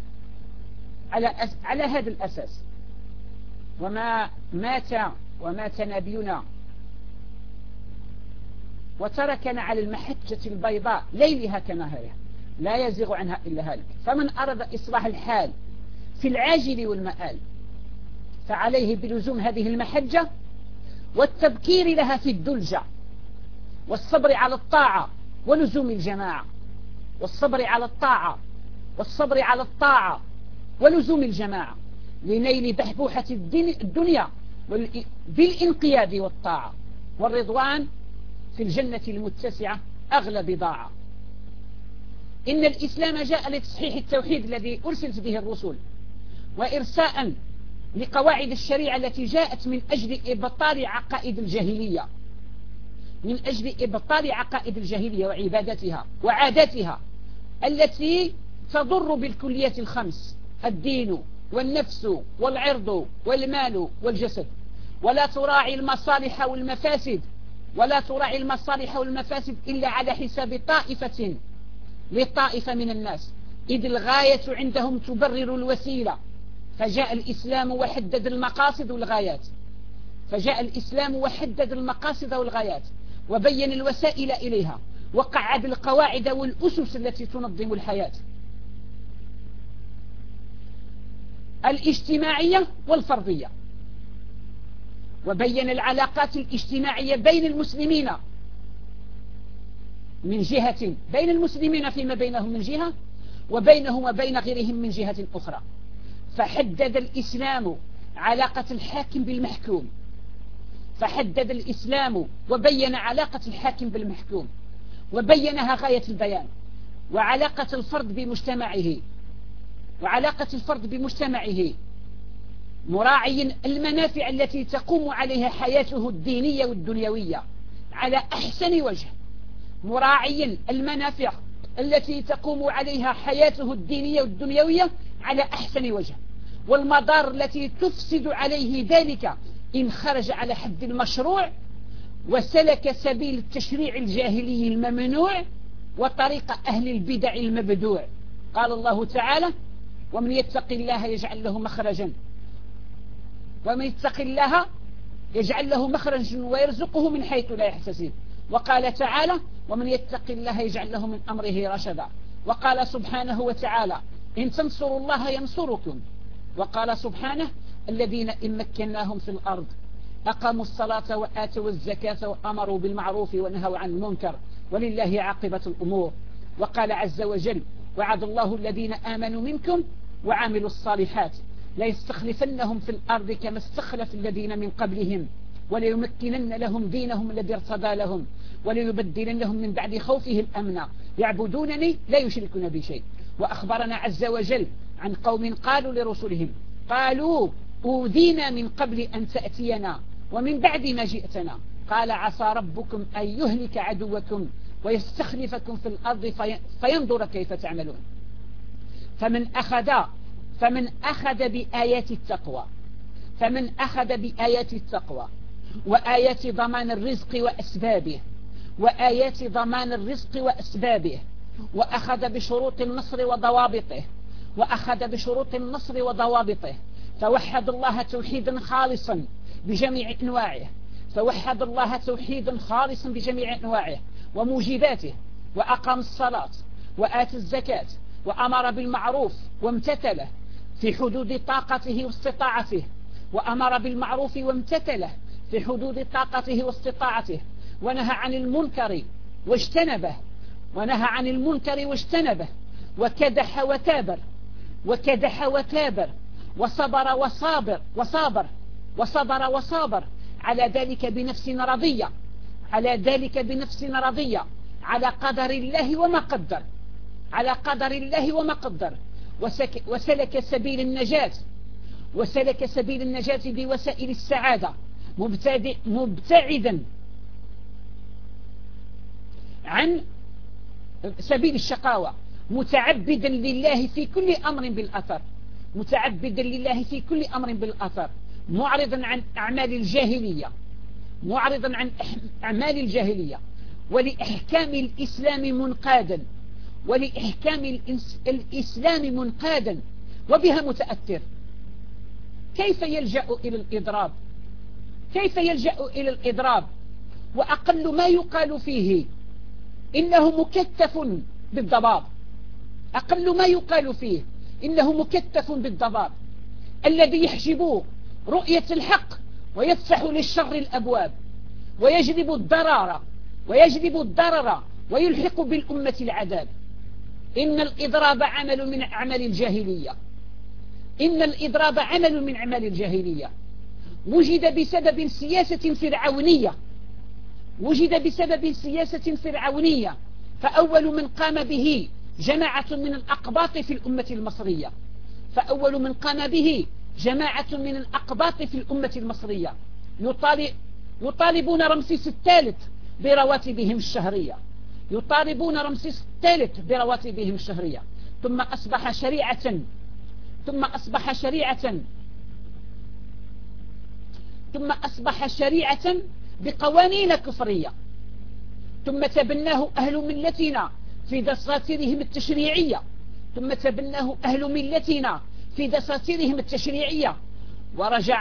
على هذا الأساس وما مات نبينا وتركنا على المحجة البيضاء ليلها كنهارها لا يزيغ عنها إلا هالك. فمن أراد إصلاح الحال في العاجل والمآل فعليه بلزوم هذه المحجة والتبكير لها في الدلجة، والصبر على الطاعة ولزوم الجماعة، والصبر على الطاعة والصبر على الطاعة ولزوم الجماعة، لنيل بحبوحة الدنيا بالانقياد والطاعة، والرضوان في الجنة المتسعة أغلى بضاعة. إن الإسلام جاء لتصحيح التوحيد الذي أرسلت به الرسل، وإرساء لقواعد الشريعة التي جاءت من أجل إبطال عقائد الجاهلية، من أجل إبطال عقائد الجاهلية وعبادتها وعاداتها التي تضر بالكليات الخمس: الدين والنفس والعرض والمال والجسد، ولا تراعي المصالح والمفاسد، ولا تراعي المصالح والمفاسد إلا على حساب طائفة للطائفة من الناس، إذ الغاية عندهم تبرر الوسيلة. فجاء الإسلام وحدد المقاصد والغايات، فجاء الإسلام وحدد المقاصد والغايات وبين الوسائل إليها، وقعد القواعد والأسس التي تنظم الحياة الاجتماعية والفردية، وبين العلاقات الاجتماعية بين المسلمين من جهة، بين المسلمين فيما بينهم من جهة، وبينهم وبين غيرهم من جهة أخرى. فحدد الإسلام علاقة الحاكم بالمحكوم، فحدد الإسلام وبين علاقة الحاكم بالمحكوم، وبينها غاية البيان، وعلاقة الفرد بمجتمعه، وعلاقة الفرد بمجتمعه مراعي المنافع التي تقوم عليها حياته الدينية والدنيوية على أحسن وجه، مراعي المنافع التي تقوم عليها حياته الدينية والدنيوية على أحسن وجه، والمضار التي تفسد عليه ذلك إن خرج على حد المشروع وسلك سبيل التشريع الجاهلي الممنوع وطريق أهل البدع المبدوع. قال الله تعالى: ومن يتق الله يجعل له مخرجا، ومن يتق الله يجعل له مخرجا ويرزقه من حيث لا يحتسب. وقال تعالى: ومن يتق الله يجعل له من أمره رشدا. وقال سبحانه وتعالى: إن تنصروا الله ينصركم. وقال سبحانه: الذين إن مكناهم في الأرض أقاموا الصلاة وآتوا الزكاة وأمروا بالمعروف ونهوا عن المنكر ولله عاقبة الأمور. وقال عز وجل: وعد الله الذين آمنوا منكم وعملوا الصالحات ليستخلفنهم في الأرض كما استخلف الذين من قبلهم وليمكنن لهم دينهم الذي ارتضى لهم وليبدلنهم من بعد خوفهم أمنا يعبدونني لا يشركون بي شيء. وأخبرنا عز وجل عن قوم قالوا لرسلهم: قالوا أوذينا من قبل أن تأتينا ومن بعد ما جئتنا، قال: عسى ربكم أن يهلك عدوكم ويستخلفكم في الأرض فينظر كيف تعملون. فمن أخذ بآيات التقوى، فمن أخذ بآيات التقوى وآيات ضمان الرزق وأسبابه، وآيات ضمان الرزق وأسبابه، وأخذ بشروط النصر وضوابطه، وأخذ بشروط النصر وضوابطه، فوحد الله توحيدا خالصا بجميع أنواعه، فوحد الله توحيدا خالصا بجميع أنواعه وموجباته، وأقام الصلاة وآتى الزكاة وأمر بالمعروف وامتثله في حدود طاقته واستطاعته، وأمر بالمعروف وامتثله في حدود طاقته واستطاعته، ونهى عن المنكر واجتنبه، ونهى عن المنكر واجتنبه، وكدح وتابر، وكدح وتابر، وصبر وصابر على ذلك بنفس رضية، على ذلك بنفس رضية، على قدر الله وما قدر، على قدر الله وما قدر، وسلك سبيل النجاة، وسلك سبيل النجاة بوسائل السعادة، مبتعدا عن سبيل الشقاوة، متعبدا لله في كل أمر بالأثر، متعبدا لله في كل أمر بالأثر، معرضا عن أعمال الجاهلية، معرضا عن أعمال الجاهلية، ولإحكام الإسلام منقادا، ولإحكام الإسلام منقادا وبها متأثر. كيف يلجأ إلى الإضراب؟ كيف يلجأ إلى الإضراب وأقل ما يقال فيه إنه مكتف بالضباب، أقل ما يقال فيه إنه مكتف بالضباب الذي يحجب رؤية الحق ويفتح للشر الأبواب ويجلب الضرر ويلحق بالأمة العذاب. إن الإضراب عمل من أعمال الجاهلية، إن الإضراب عمل من أعمال الجاهلية، وجد بسبب سياسة فرعونية، وجد بسبب سياسة فرعونية، فأول من قام به جماعة من الأقباط في الأمة المصرية، فأول من قام به جماعة من الأقباط في الأمة المصرية يطالبون رمسيس الثالث برواتبهم الشهرية، يطالبون رمسيس الثالث برواتبهم الشهرية، ثم أصبح شريعة ثم أصبح شريعة بقوانين كفرية، ثم تبناه أهل ملتنا في دساتيرهم التشريعية، ورجع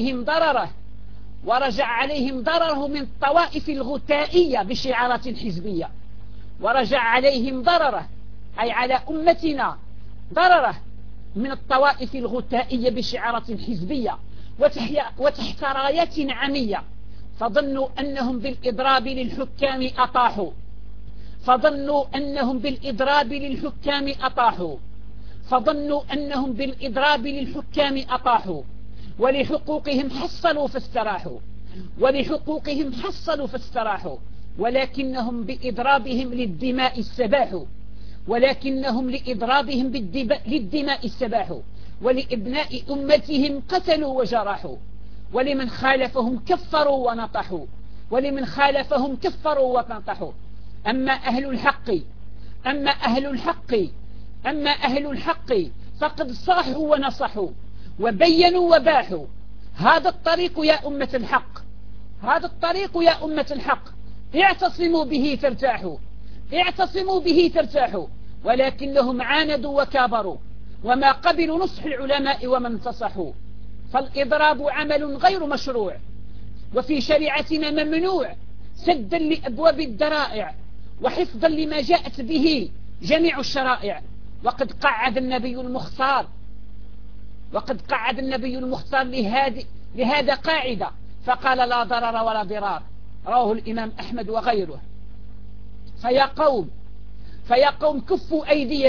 عليهم ضرره من الطوائف الغثائية بشعارات حزبية، ورجع عليهم ضرره أي على أمتنا ضرره من الطوائف الغثائية بشعارات حزبية وتحت رايات عامية، فظنوا أنهم بالإضراب للحكام أطاحوا، ولحقوقهم حصلوا فاستراحوا، ولكنهم بإضرابهم للدماء السباح، ولإبناء أمتهم قتلوا وجرحوا، ولمن خالفهم كفروا ونطحوا. أما أهل الحق فقد صاحوا ونصحوا وبينوا وباحوا. هذا الطريق يا أمة الحق، اعتصموا به ترتاحوا، ولكنهم عاندوا وكابروا وما قبلوا نصح العلماء ومن انتصحوا. فالإضراب عمل غير مشروع وفي شريعتنا ممنوع، سدا لأبواب الذرائع وحفظا لما جاءت به جميع الشرائع. وقد قعد النبي المختار لهذا قاعدة، فقال: لا ضرر ولا ضرار. رواه الإمام أحمد وغيره. فيا قوم كفوا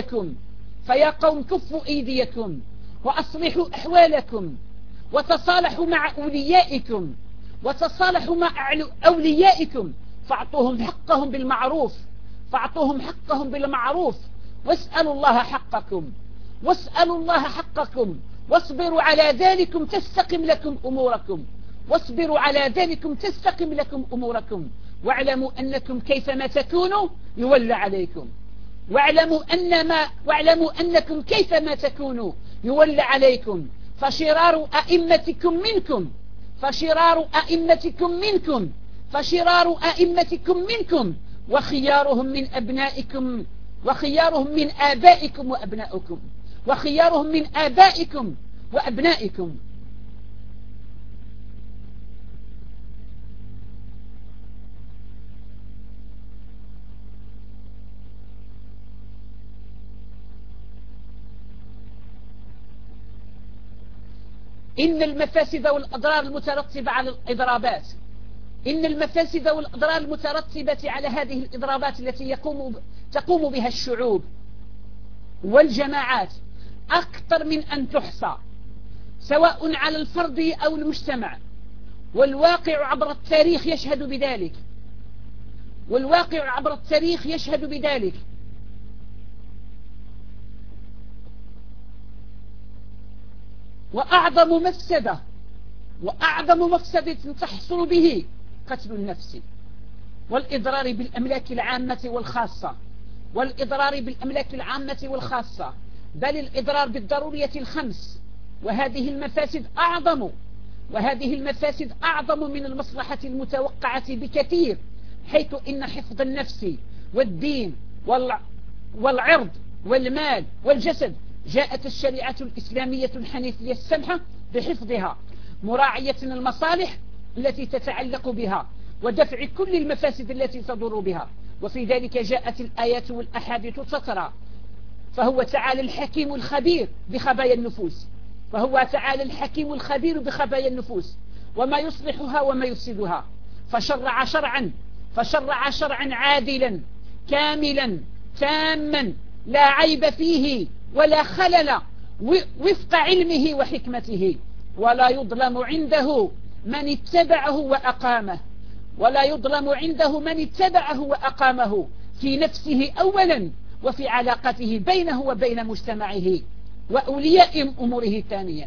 أيديكم وأصلحوا أحوالكم، وتصالحوا مع أوليائكم، فاعطوهم حقهم بالمعروف، واسألوا الله حقكم، واصبروا على ذلكم تستقم لكم أموركم، واعلموا أنكم كيفما تكونوا يولى عليكم. فشرار أئمتكم منكم وخيارهم من آبائكم وأبنائكم. إن المفاسد والأضرار المترتبة على هذه الإضرابات التي تقوم بها الشعوب والجماعات أكثر من أن تحصى، سواء على الفرد أو المجتمع. والواقع عبر التاريخ يشهد بذلك. وأعظم مفسدة تحصل به قتل النفس، والإضرار بالأملاك العامة والخاصة، بل الإضرار بالضرورية الخمس. وهذه المفاسد أعظم من المصلحة المتوقعة بكثير، حيث إن حفظ النفس والدين والعرض والمال والجسد جاءت الشريعة الإسلامية الحنيفية السمحة بحفظها، مراعية المصالح التي تتعلق بها ودفع كل المفاسد التي تضر بها. وفي ذلك جاءت الآيات والأحاديث تترى. فهو تعالى الحكيم الخبير بخبايا النفوس وما يصلحها وما يفسدها، فشرع شرعا عادلا كاملا تاما لا عيب فيه ولا خلل، وفق علمه وحكمته، ولا يظلم عنده من اتبعه وأقامه في نفسه أولا، وفي علاقته بينه وبين مجتمعه وأولياء أموره ثانيا.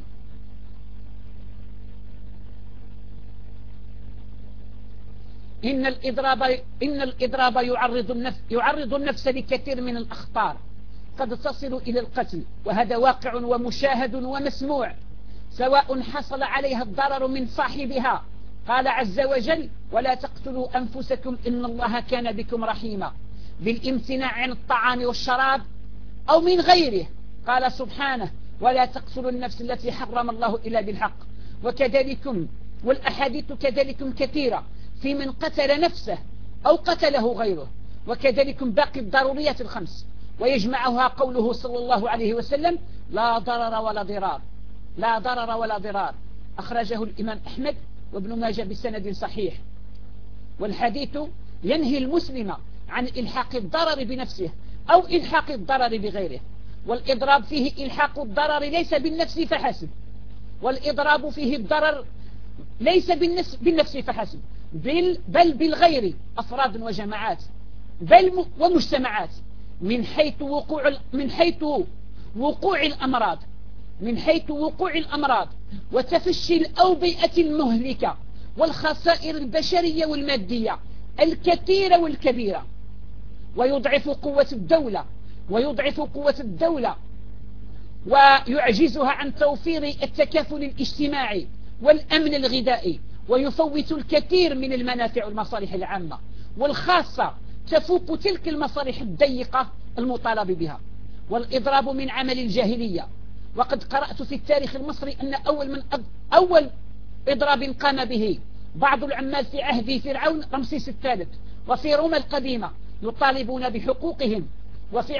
إن الإضراب يعرض النفس لكثير من الأخطار، قد تصل إلى القتل، وهذا واقع ومشاهد ومسموع، سواء حصل عليها الضرر من صاحبها. قال عز وجل: ولا تقتلوا أنفسكم إن الله كان بكم رحيما، بالامتناع عن الطعام والشراب أو من غيره. قال سبحانه: ولا تقتلوا النفس التي حرم الله إلا بالحق. وكذلك والأحاديث كذلك كثيرة في من قتل نفسه أو قتله غيره. وكذلك باقي الضروريات الخمس، ويجمعها قوله صلى الله عليه وسلم: لا ضرر ولا ضرار، لا ضرر ولا ضرار. أخرجه الإمام أحمد وابن ماجه بسند صحيح. والحديث ينهي المسلم عن إلحاق الضرر بنفسه أو إلحاق الضرر بغيره. والإضراب فيه إلحاق الضرر ليس بالنفس فحسب، والإضراب فيه الضرر ليس بالنفس فحسب، بل بالغير، أفراد وجماعات، بل ومجتمعات، من حيث وقوع الأمراض وتفشي الأوبئة المهلكة والخسائر البشرية والمادية الكثيرة والكبيرة. ويضعف قوة الدولة ويعجزها عن توفير التكافل الاجتماعي والأمن الغذائي، ويفوت الكثير من المنافع والمصالح العامة والخاصة تفوق تلك المصالح الضيقة المطالب بها. والإضراب من عمل الجاهلية. وقد قرأت في التاريخ المصري أن أول إضراب قام به بعض العمال في عهد فرعون رمسيس الثالث وفي روما القديمة يطالبون بحقوقهم. وفي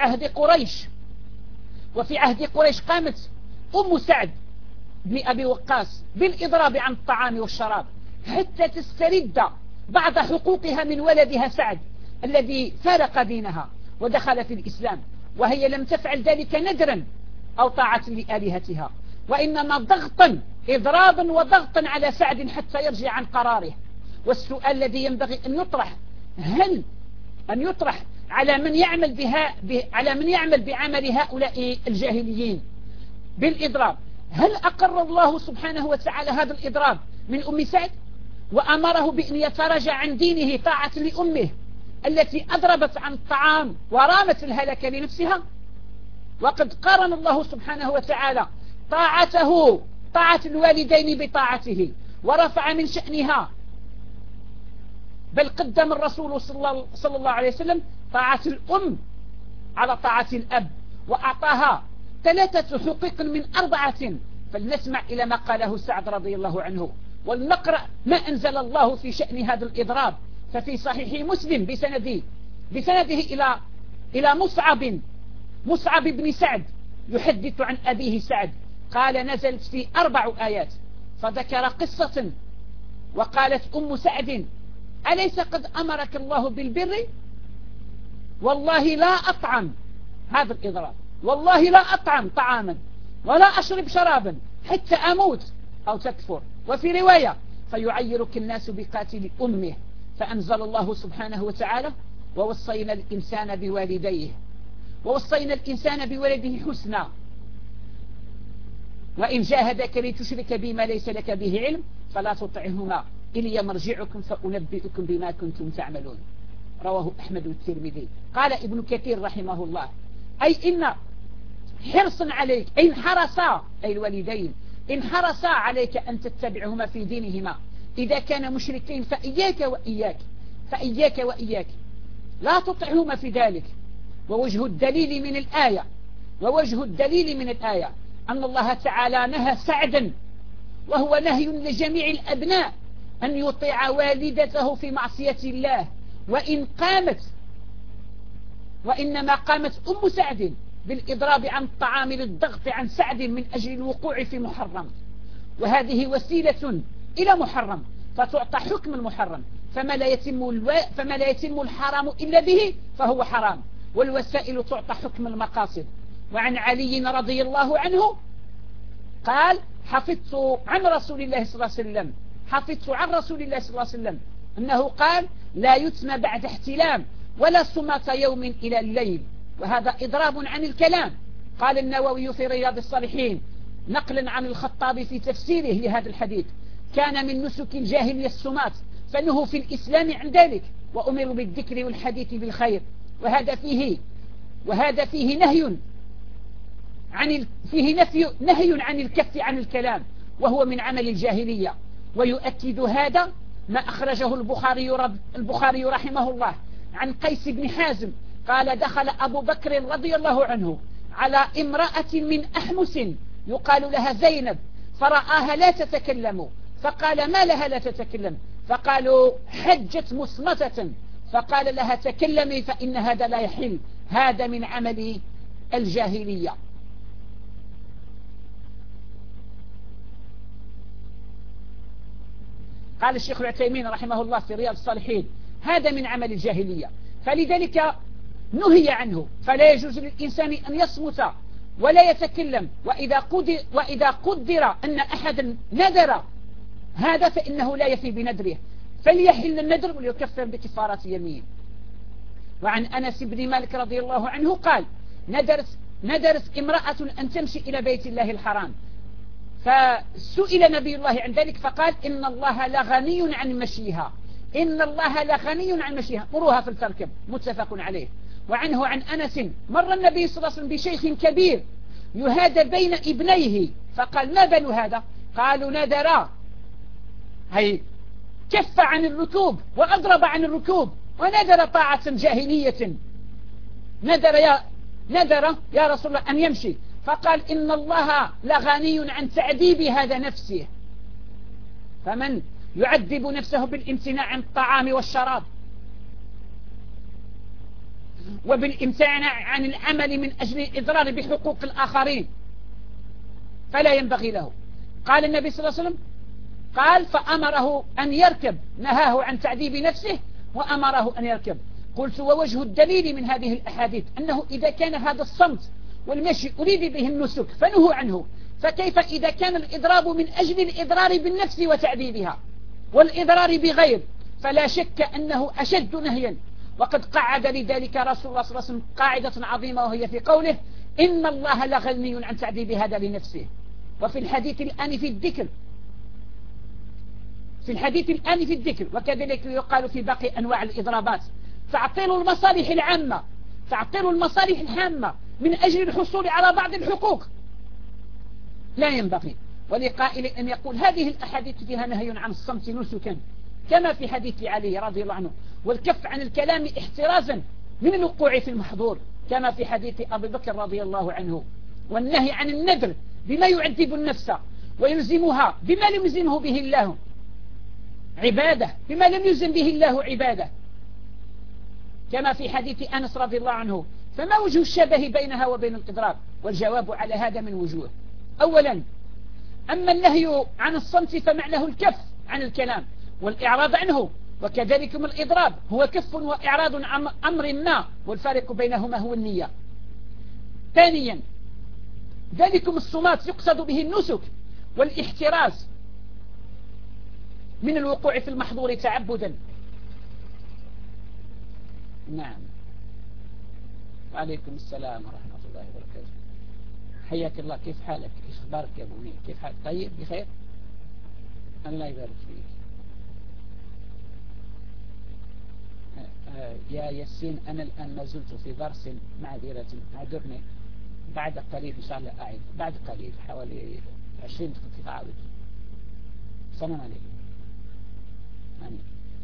عهد قريش قامت أم سعد بن أبي وقاص بالإضراب عن الطعام والشراب حتى تسترد بعض حقوقها من ولدها سعد الذي فارق دينها ودخل في الإسلام، وهي لم تفعل ذلك ندرا أو طاعة لآلهتها، وإنما إضرابا وضغطا على سعد حتى يرجع عن قراره. والسؤال الذي ينبغي أن يطرح على من يعمل بعمل هؤلاء الجاهليين بالإضراب: هل أقر الله سبحانه وتعالى هذا الإضراب من أم سعد وأمره بأن يتراجع عن دينه طاعة لأمه التي أضربت عن الطعام ورامت الهلك لنفسها؟ وقد قارن الله سبحانه وتعالى طاعة الوالدين بطاعته ورفع من شأنها، بل قدم الرسول صلى الله عليه وسلم طاعة الأم على طاعة الأب، وأعطاها 3 حقوق من 4. فلنسمع إلى ما قاله سعد رضي الله عنه، ولنقرأ ما أنزل الله في شأن هذا الإضراب. ففي صحيح مسلم بسنده إلى مصعب بن سعد يحدث عن أبيه سعد قال: نزلت في 4 آيات، فذكر قصة وقالت أم سعد: أليس قد أمرك الله بالبر؟ والله لا أطعم، هذا الإضراب، والله لا أطعم طعاما ولا أشرب شرابا حتى أموت أو تكفر. وفي رواية: فيعيرك الناس بقاتل أمه. فأنزل الله سبحانه وتعالى: ووصينا الإنسان بولده حسنا، وإن جاهدك لتشرك بما ليس لك به علم فلا تطعهما، إلي مرجعكم فأنبئكم بما كنتم تعملون. رواه أحمد والترمذي. قال ابن كثير رحمه الله: أي إن حرصا عليك، إن حرصا أي الوالدين إن حرصا عليك أن تتبعهما في دينهما إذا كان مشركين فإياك وإياك لا تطعهما في ذلك. ووجه الدليل من الآية أن الله تعالى نهى سعدا، وهو نهي لجميع الأبناء، أن يطيع والدته في معصية الله، وإنما قامت أم سعد بالإضراب عن الطعام للضغط عن سعد من أجل الوقوع في محرم، وهذه وسيلة إلى محرم فتعطى حكم المحرم، فما لا يتم الحرام إلا به فهو حرام، والوسائل تعطى حكم المقاصد. وعن علي رضي الله عنه قال: حفظت عن رسول الله صلى الله عليه وسلم أنه قال: لا يتم بعد احتلام ولا صمات يوم إلى الليل. وهذا إضراب عن الكلام. قال النووي في رياض الصالحين نقلا عن الخطاب في تفسيره لهذا الحديث: كان من نسك الجاهلية الصمات، فنهوا في الإسلام عن ذلك وأمروا بالذكر والحديث بالخير. وهذا فيه نهي عن الكف عن الكلام، وهو من عمل الجاهلية. ويؤكد هذا ما أخرجه البخاري رحمه الله عن قيس بن حازم قال: دخل أبو بكر رضي الله عنه على امرأة من أحمس يقال لها زينب، فرآها لا تتكلم، فقال: ما لها لا تتكلم؟ فقالوا: حجت مصمتة. فقال لها: تكلمي فإن هذا لا يحل، هذا من عمل الجاهلية. قال الشيخ العثيمين رحمه الله في رياض الصالحين: هذا من عمل الجاهلية، فلذلك نهي عنه، فلا يجوز للإنسان أن يصمت ولا يتكلم. وإذا قدر أن أحدا نذر هذا فإنه لا يفي بنذره، فليحل النذر وليكفر بكفارة يمين. وعن أنس بن مالك رضي الله عنه قال: ندرت امرأة أن تمشي إلى بيت الله الحرام، فسئل نبي الله عن ذلك فقال: إن الله لغني عن مشيها، إن الله لغني عن مشيها، مروها فلتركب. متفق عليه. وعنه عن أنس: مر النبي صلى الله عليه وسلم بشيخ كبير يهادى بين ابنيه، فقال: ما بنو هذا؟ قالوا: نذرا، هي كف عن الركوب وأضرب عن الركوب، ونذر طاعة جاهلية. نذر يا رسول الله أن يمشي، فقال: إن الله لغني عن تعذيب هذا نفسه. فمن يعذب نفسه بالامتناع عن الطعام والشراب وبالامتناع عن العمل من أجل الإضرار بحقوق الآخرين فلا ينبغي له. قال النبي صلى الله عليه وسلم قال: فأمره أن يركب، نهاه عن تعذيب نفسه وأمره أن يركب. قلت: ووجه الدليل من هذه الأحاديث أنه إذا كان هذا الصمت والمشي أريد به النسك فنهوا عنه، فكيف إذا كان الإضراب من أجل الإضرار بالنفس وتعذيبها والإضرار بغير؟ فلا شك أنه أشد نهيا. وقد قعد لذلك رسول الله صلى الله عليه وسلم قاعدة عظيمة، وهي في قوله: إن الله لغني عن تعذيب هذا لنفسه. وفي الحديث الآن في الذكر وكذلك يقال في باقي أنواع الإضرابات: تعطيل المصالح العامة، تعطيل المصالح الهامة من أجل الحصول على بعض الحقوق لا ينبغي. ولقائل أن يقول: هذه الأحاديث فيها نهي عن الصمت نسكا، كما في حديث علي رضي الله عنه، والكف عن الكلام احترازا من الوقوع في المحظور، كما في حديث أبي بكر رضي الله عنه، والنهي عن النذر بما يعذب النفس ويلزمها بما لم يلزمه به الله عبادة، بما لم يلزم به الله عبادة، كما في حديث أنس رضي الله عنه. فما وجه الشبه بينها وبين الإضراب؟ والجواب على هذا من وجوه. أولا، أما النهي عن الصمت فمعناه الكف عن الكلام والإعراض عنه، وكذلك الإضراب هو كف وإعراض عن أمر ما، والفارق بينهما هو النية. ثانيا، ذلكم الصمات يقصد به النسك والاحتراز من الوقوع في المحظور تعبدا. نعم. وعليكم السلام ورحمة الله وبركاته. حياك الله، كيف حالك؟ ايش اخبارك يا ابو منير؟ كيف حالك؟ طيب بخير؟ الله يبارك فيك. يا ياسين، أنا الآن ما زلت في درس، معذرة اعذرني، بعد قليل إن شاء الله أعيد، بعد قليل حوالي 20 دقيقة أعود. سلام عليكم. آمين.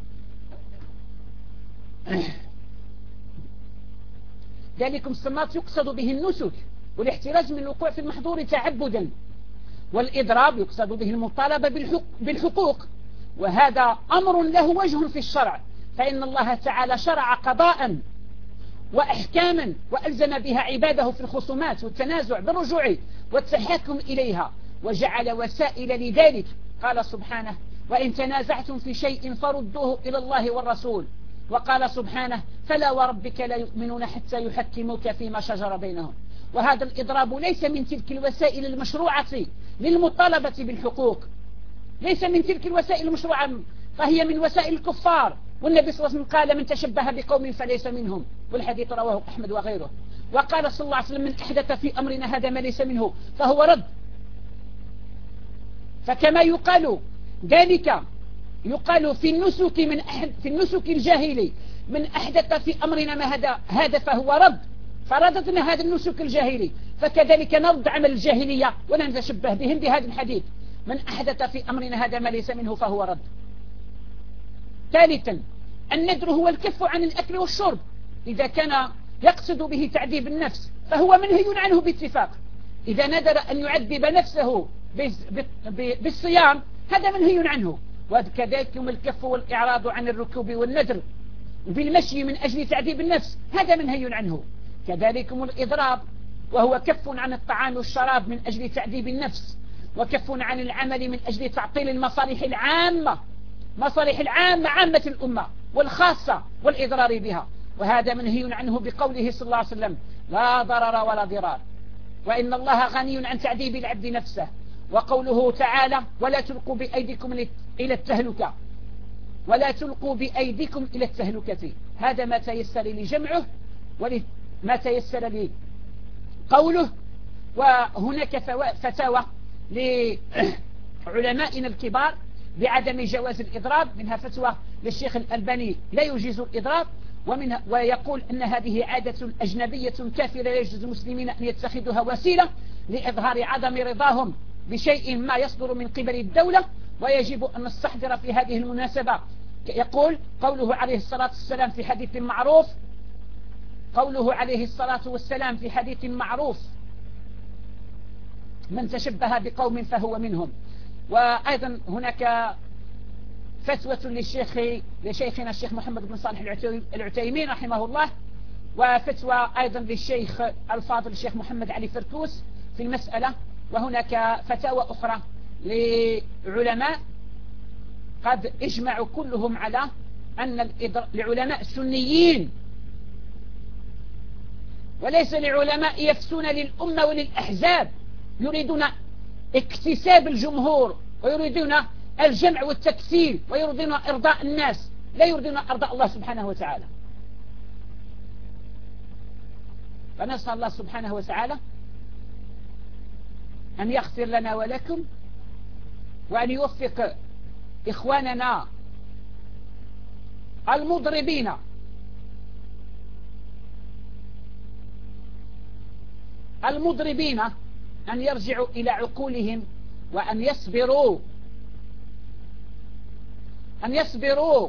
ذلكم الصمات يقصد به النسك والاحتراز من الوقوع في المحظور تعبدا، والإضراب يقصد به المطالبة بالحقوق، وهذا أمر له وجه في الشرع، فإن الله تعالى شرع قضاء وأحكاما وألزم بها عباده في الخصومات والتنازع بالرجوع والتحكم إليها، وجعل وسائل لذلك. قال سبحانه: وإن تنازعتم في شيء فردوه إلى الله والرسول. وقال سبحانه: فلا وربك لا يؤمنون حتى يحكموك فيما شجر بينهم. وهذا الإضراب ليس من تلك الوسائل المشروعة للمطالبة بالحقوق، ليس من تلك الوسائل المشروعة، فهي من وسائل الكفار. والنبي صلى الله عليه وسلم قال: من تشبه بقوم فليس منهم، والحديث رواه أحمد وغيره. وقال صلى الله عليه وسلم: من أحدث في أمرنا هذا ما ليس منه فهو رد. فكما يقال ذلك يقال في النسك في النسك الجاهلي: من أحدث في أمرنا ما هذا فهو رد. فرددنا هذا النسك الجاهلي، فكذلك نرد عمل الجاهلية ولا نتشبه بهم بهذا الحديث: من أحدث في أمرنا هذا ما ليس منه فهو رد. ثالثا، الندر هو الكف عن الأكل والشرب، إذا كان يقصد به تعذيب النفس فهو منهي عنه باتفاق. إذا ندر أن يعذب نفسه بالصيام هذا منهي عنه. وكذلك الكف والإعراض عن الركوب والنذر بالمشي من أجل تعذيب النفس هذا منهي عنه. كذلك الإضراب وهو كف عن الطعام والشراب من أجل تعذيب النفس، وكف عن العمل من أجل تعطيل المصالح العامة، مصالح العامة عامة الأمة والخاصة والإضرار بها، وهذا منهي عنه بقوله صلى الله عليه وسلم: لا ضرر ولا ضرار، وإن الله غني عن تعذيب العبد نفسه. وقوله تعالى: ولا تلقوا بأيديكم إلى التهلكة، ولا تلقوا بأيديكم إلى التهلكة، هذا ما تيسر لجمعه وما تيسر لي قوله. وهناك فتاوى لعلمائنا الكبار بعدم جواز الإضراب، منها فتوى للشيخ الألباني لا يجيز الإضراب، ويقول أن هذه عادة أجنبية كافرة لا يجوز المسلمين أن يتخذوها وسيلة لإظهار عدم رضاهم بشيء ما يصدر من قبل الدولة، ويجب أن نستحضر في هذه المناسبة يقول قوله عليه الصلاة والسلام في حديث معروف، قوله عليه الصلاة والسلام في حديث معروف: من تشبه بقوم فهو منهم. وأيضا هناك فتوى لشيخنا الشيخ محمد بن صالح العثيمين رحمه الله، وفتوى أيضا للشيخ الفاضل الشيخ محمد علي فركوس في المسألة. وهناك فتاوى أخرى لعلماء قد اجمعوا كلهم على أن لعلماء السنيين، وليس لعلماء يفسون للأمة وللأحزاب يريدون اكتساب الجمهور ويريدون الجمع والتكثير ويريدون إرضاء الناس، لا يريدون إرضاء الله سبحانه وتعالى. فنسأل الله سبحانه وتعالى أن يغفر لنا ولكم، وأن يوفق إخواننا المضربين أن يرجعوا إلى عقولهم، وأن يصبروا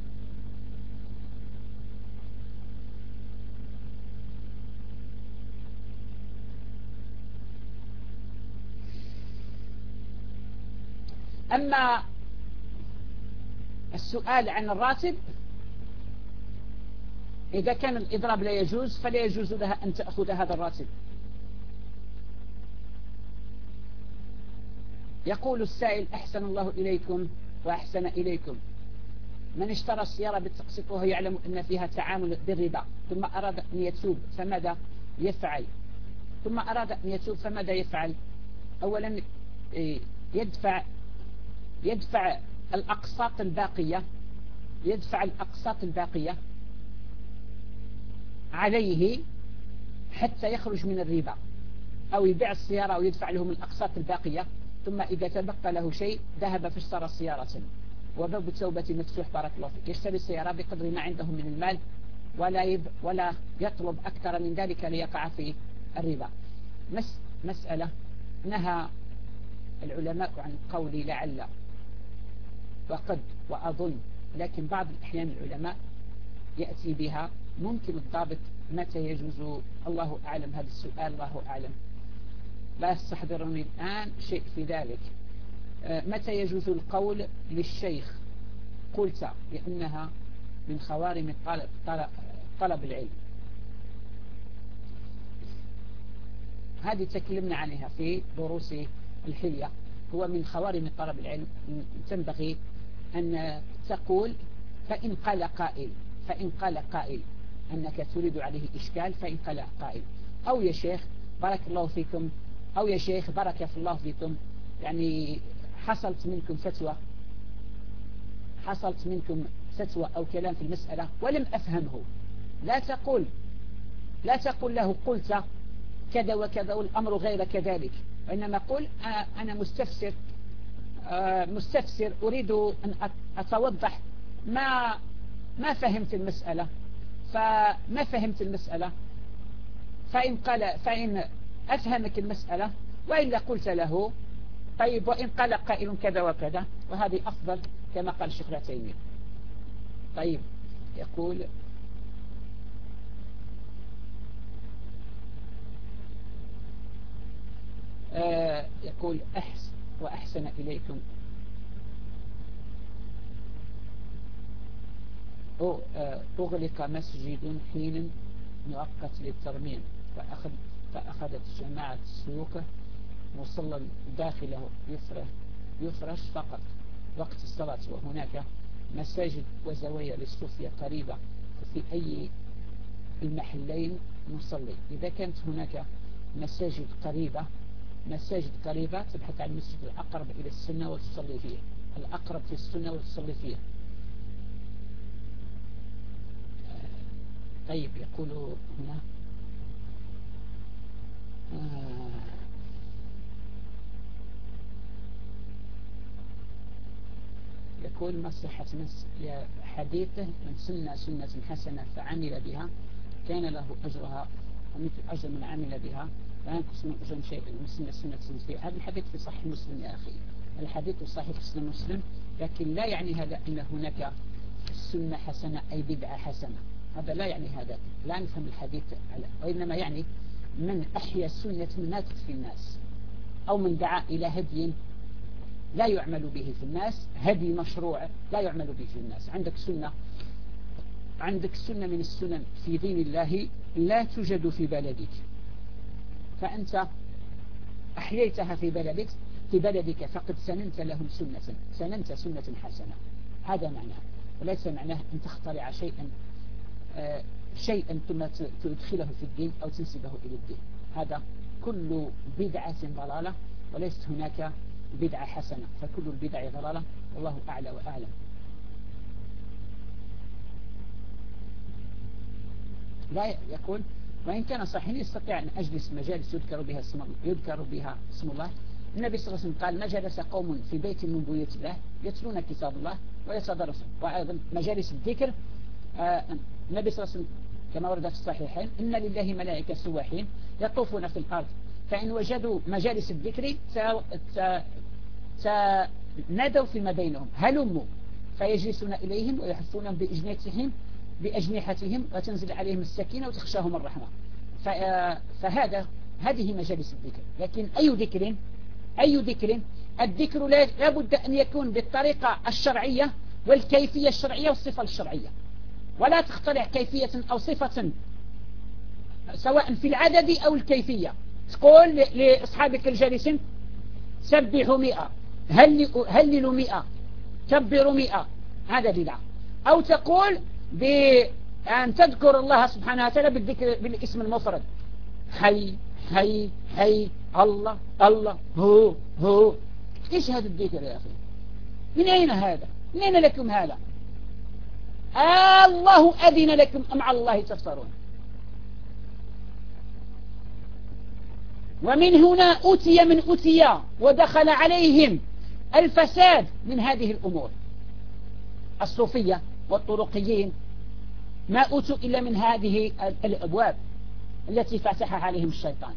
أما السؤال عن الراتب، إذا كان الإضراب لا يجوز فلا يجوز لها أن تأخذ هذا الراتب. يقول السائل: أحسن الله إليكم وأحسن إليكم، من اشترى السيارة بالتقسيط وهو يعلم أن فيها تعامل بالربا ثم أراد أن يتوب فماذا يفعل؟ أولا يدفع الأقساط الباقية عليه حتى يخرج من الربا، أو يبيع السيارة ويدفع لهم الأقساط الباقية، ثم إذا تبقى له شيء ذهب فاشترى سيارة، وباب التوبة مفتوح بارك الله فيك. يشتري السيارة بقدر ما عنده من المال ولا يطلب أكثر من ذلك ليقع في الربا. مسألة نهى العلماء عن قول لعل وقد وأظن، لكن بعض الأحيان العلماء يأتي بها، ممكن الضابط متى يجوز؟ الله أعلم، هذا السؤال الله أعلم، لا يستحضرني الآن شيء في ذلك. متى يجوز القول للشيخ قلت لأنها من خوارم طلب العلم؟ هذه تكلمنا عنها في دروس الحلية، هو من خوارم طلب العلم. تنبغي أن تقول فإن قال قائل أنك تريد عليه إشكال، فإن قال قائل أو يا شيخ بارك الله فيكم، أو يا شيخ بارك الله فيكم، يعني حصلت منكم فتوى أو كلام في المسألة ولم أفهمه، لا تقول له قلت كذا وكذا والأمر غير كذلك، وإنما قل أنا مستفسر أريد أن أتوضح ما فهمت المسألة، فما فهمت المسألة فإن أفهمك المسألة، وإلا قلت له طيب وإن قال قائل كذا وكذا، وهذه أفضل كما قال الشيخ العثيمين. طيب يقول وأحسن إليكم أغلق مسجد حين مؤقت للترميم، فأخذت جماعة السلوك مصلى داخله يفرش فقط وقت الصلاة، وهناك مساجد وزوايا للصوفية قريبة، في أي المحلين نصلي. إذا كانت هناك مساجد قريبة تبحث عن المسجد الأقرب إلى السنة وتصلي فيه، الأقرب في السنة وتصلي فيه. طيب يقول هنا يقول ما صحة حديثه من سنة حسنة فعمل بها كان له أجرها ومثل أجر من عمل بها لا ينقص من أجر شيء من سنة سيئة. هذا الحديث في صحيح مسلم يا أخي، الحديث في صحيح مسلم، لكن لا يعني هذا أن هناك سنة حسنة أي بدعة حسنة، هذا لا يعني هذا، لا نفهم الحديث، وإنما يعني من أحيا سنة ماتت في الناس، أو من دعا إلى هدي لا يعمل به في الناس، هدي مشروع لا يعمل به في الناس. عندك سنة من السنن في دين الله لا توجد في بلدك، فأنت أحييتها في بلدك فقد سننت لهم سننت سنة حسنة، هذا معناه، وليس معناه أن تخترع شيئا ثم تدخله في الدين أو تنسبه إلى الدين. هذا كل بدعة ضلالة، وليست هناك بدعة حسنة، فكل البدع ضلالة، والله أعلى وأعلم. لا يقول وإن كان صحيح يستطيع أن أجلس مجالس يذكر بها اسم الله. النبي صلى الله عليه وسلم قال ما جلس قوم في بيت من بيوت الله يتلون كتاب الله ويتدارسون. وأيضا مجالس الذكر النبي صلى الله عليه وسلم كما ورد في الصحيحين إن لله ملائكة سواحين يطوفون في الأرض، فإن وجدوا مجالس الذكر نادوا فيما بينهم هلموا، فيجلسون إليهم ويحفونهم بأجنحتهم وتنزل عليهم السكينة وتخشاهم الرحمة. هذه مجالس الذكر. لكن أي ذكر الذكر لا بد أن يكون بالطريقة الشرعية والكيفية الشرعية والصفة الشرعية، ولا تخترع كيفية أو صفة سواء في العدد أو الكيفية. تقول لأصحابك الجالسين سبحوا 100 هللوا 100 كبروا 100، هذا بدعة. أو تقول بأن تذكر الله سبحانه وتعالى بالاسم المفرد حي حي حي الله الله هو. إيش هذا الذكر يا أخي؟ من أين هذا؟ من أين لكم هذا؟ الله أذن لكم أم على الله تفترون؟ ومن هنا أتي ودخل عليهم الفساد من هذه الأمور. الصوفية والطرقيين ما أتوا إلا من هذه الأبواب التي فتحها عليهم الشيطان.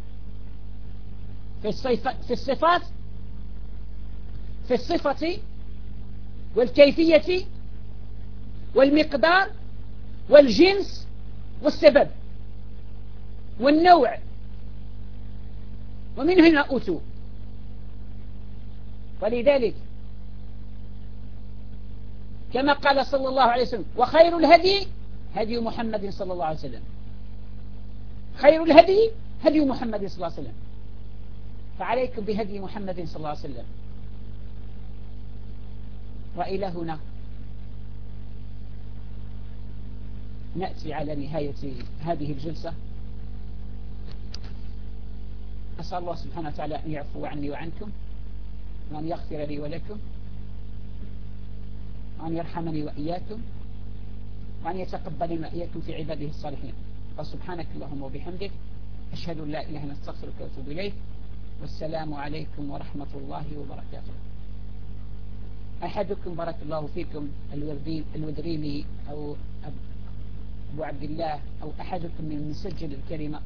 في الصفة والكيفية والمقدار والجنس والسبب والنوع، ومن هنا أتوا. ولذلك كما قال صلى الله عليه وسلم وخير الهدي هدي محمد صلى الله عليه وسلم، خير الهدي هدي محمد صلى الله عليه وسلم، فعليكم بهدي محمد صلى الله عليه وسلم. وإلى هنا نأتي على نهاية هذه الجلسة. أسأل الله سبحانه وتعالى أن يعفو عني وعنكم، وأن يغفر لي ولكم، وأن يرحمني وإياكم، وأن يتقبلني وإياكم في عباده الصالحين. فسبحانك اللهم وبحمدك أشهد أن لا إله إلا أنت أستغفرك وأتوب إليك، والسلام عليكم ورحمة الله وبركاته. أحدكم بارك الله فيكم الودريني أو أبو عبد الله أو أحدكم من مسجل الكلمة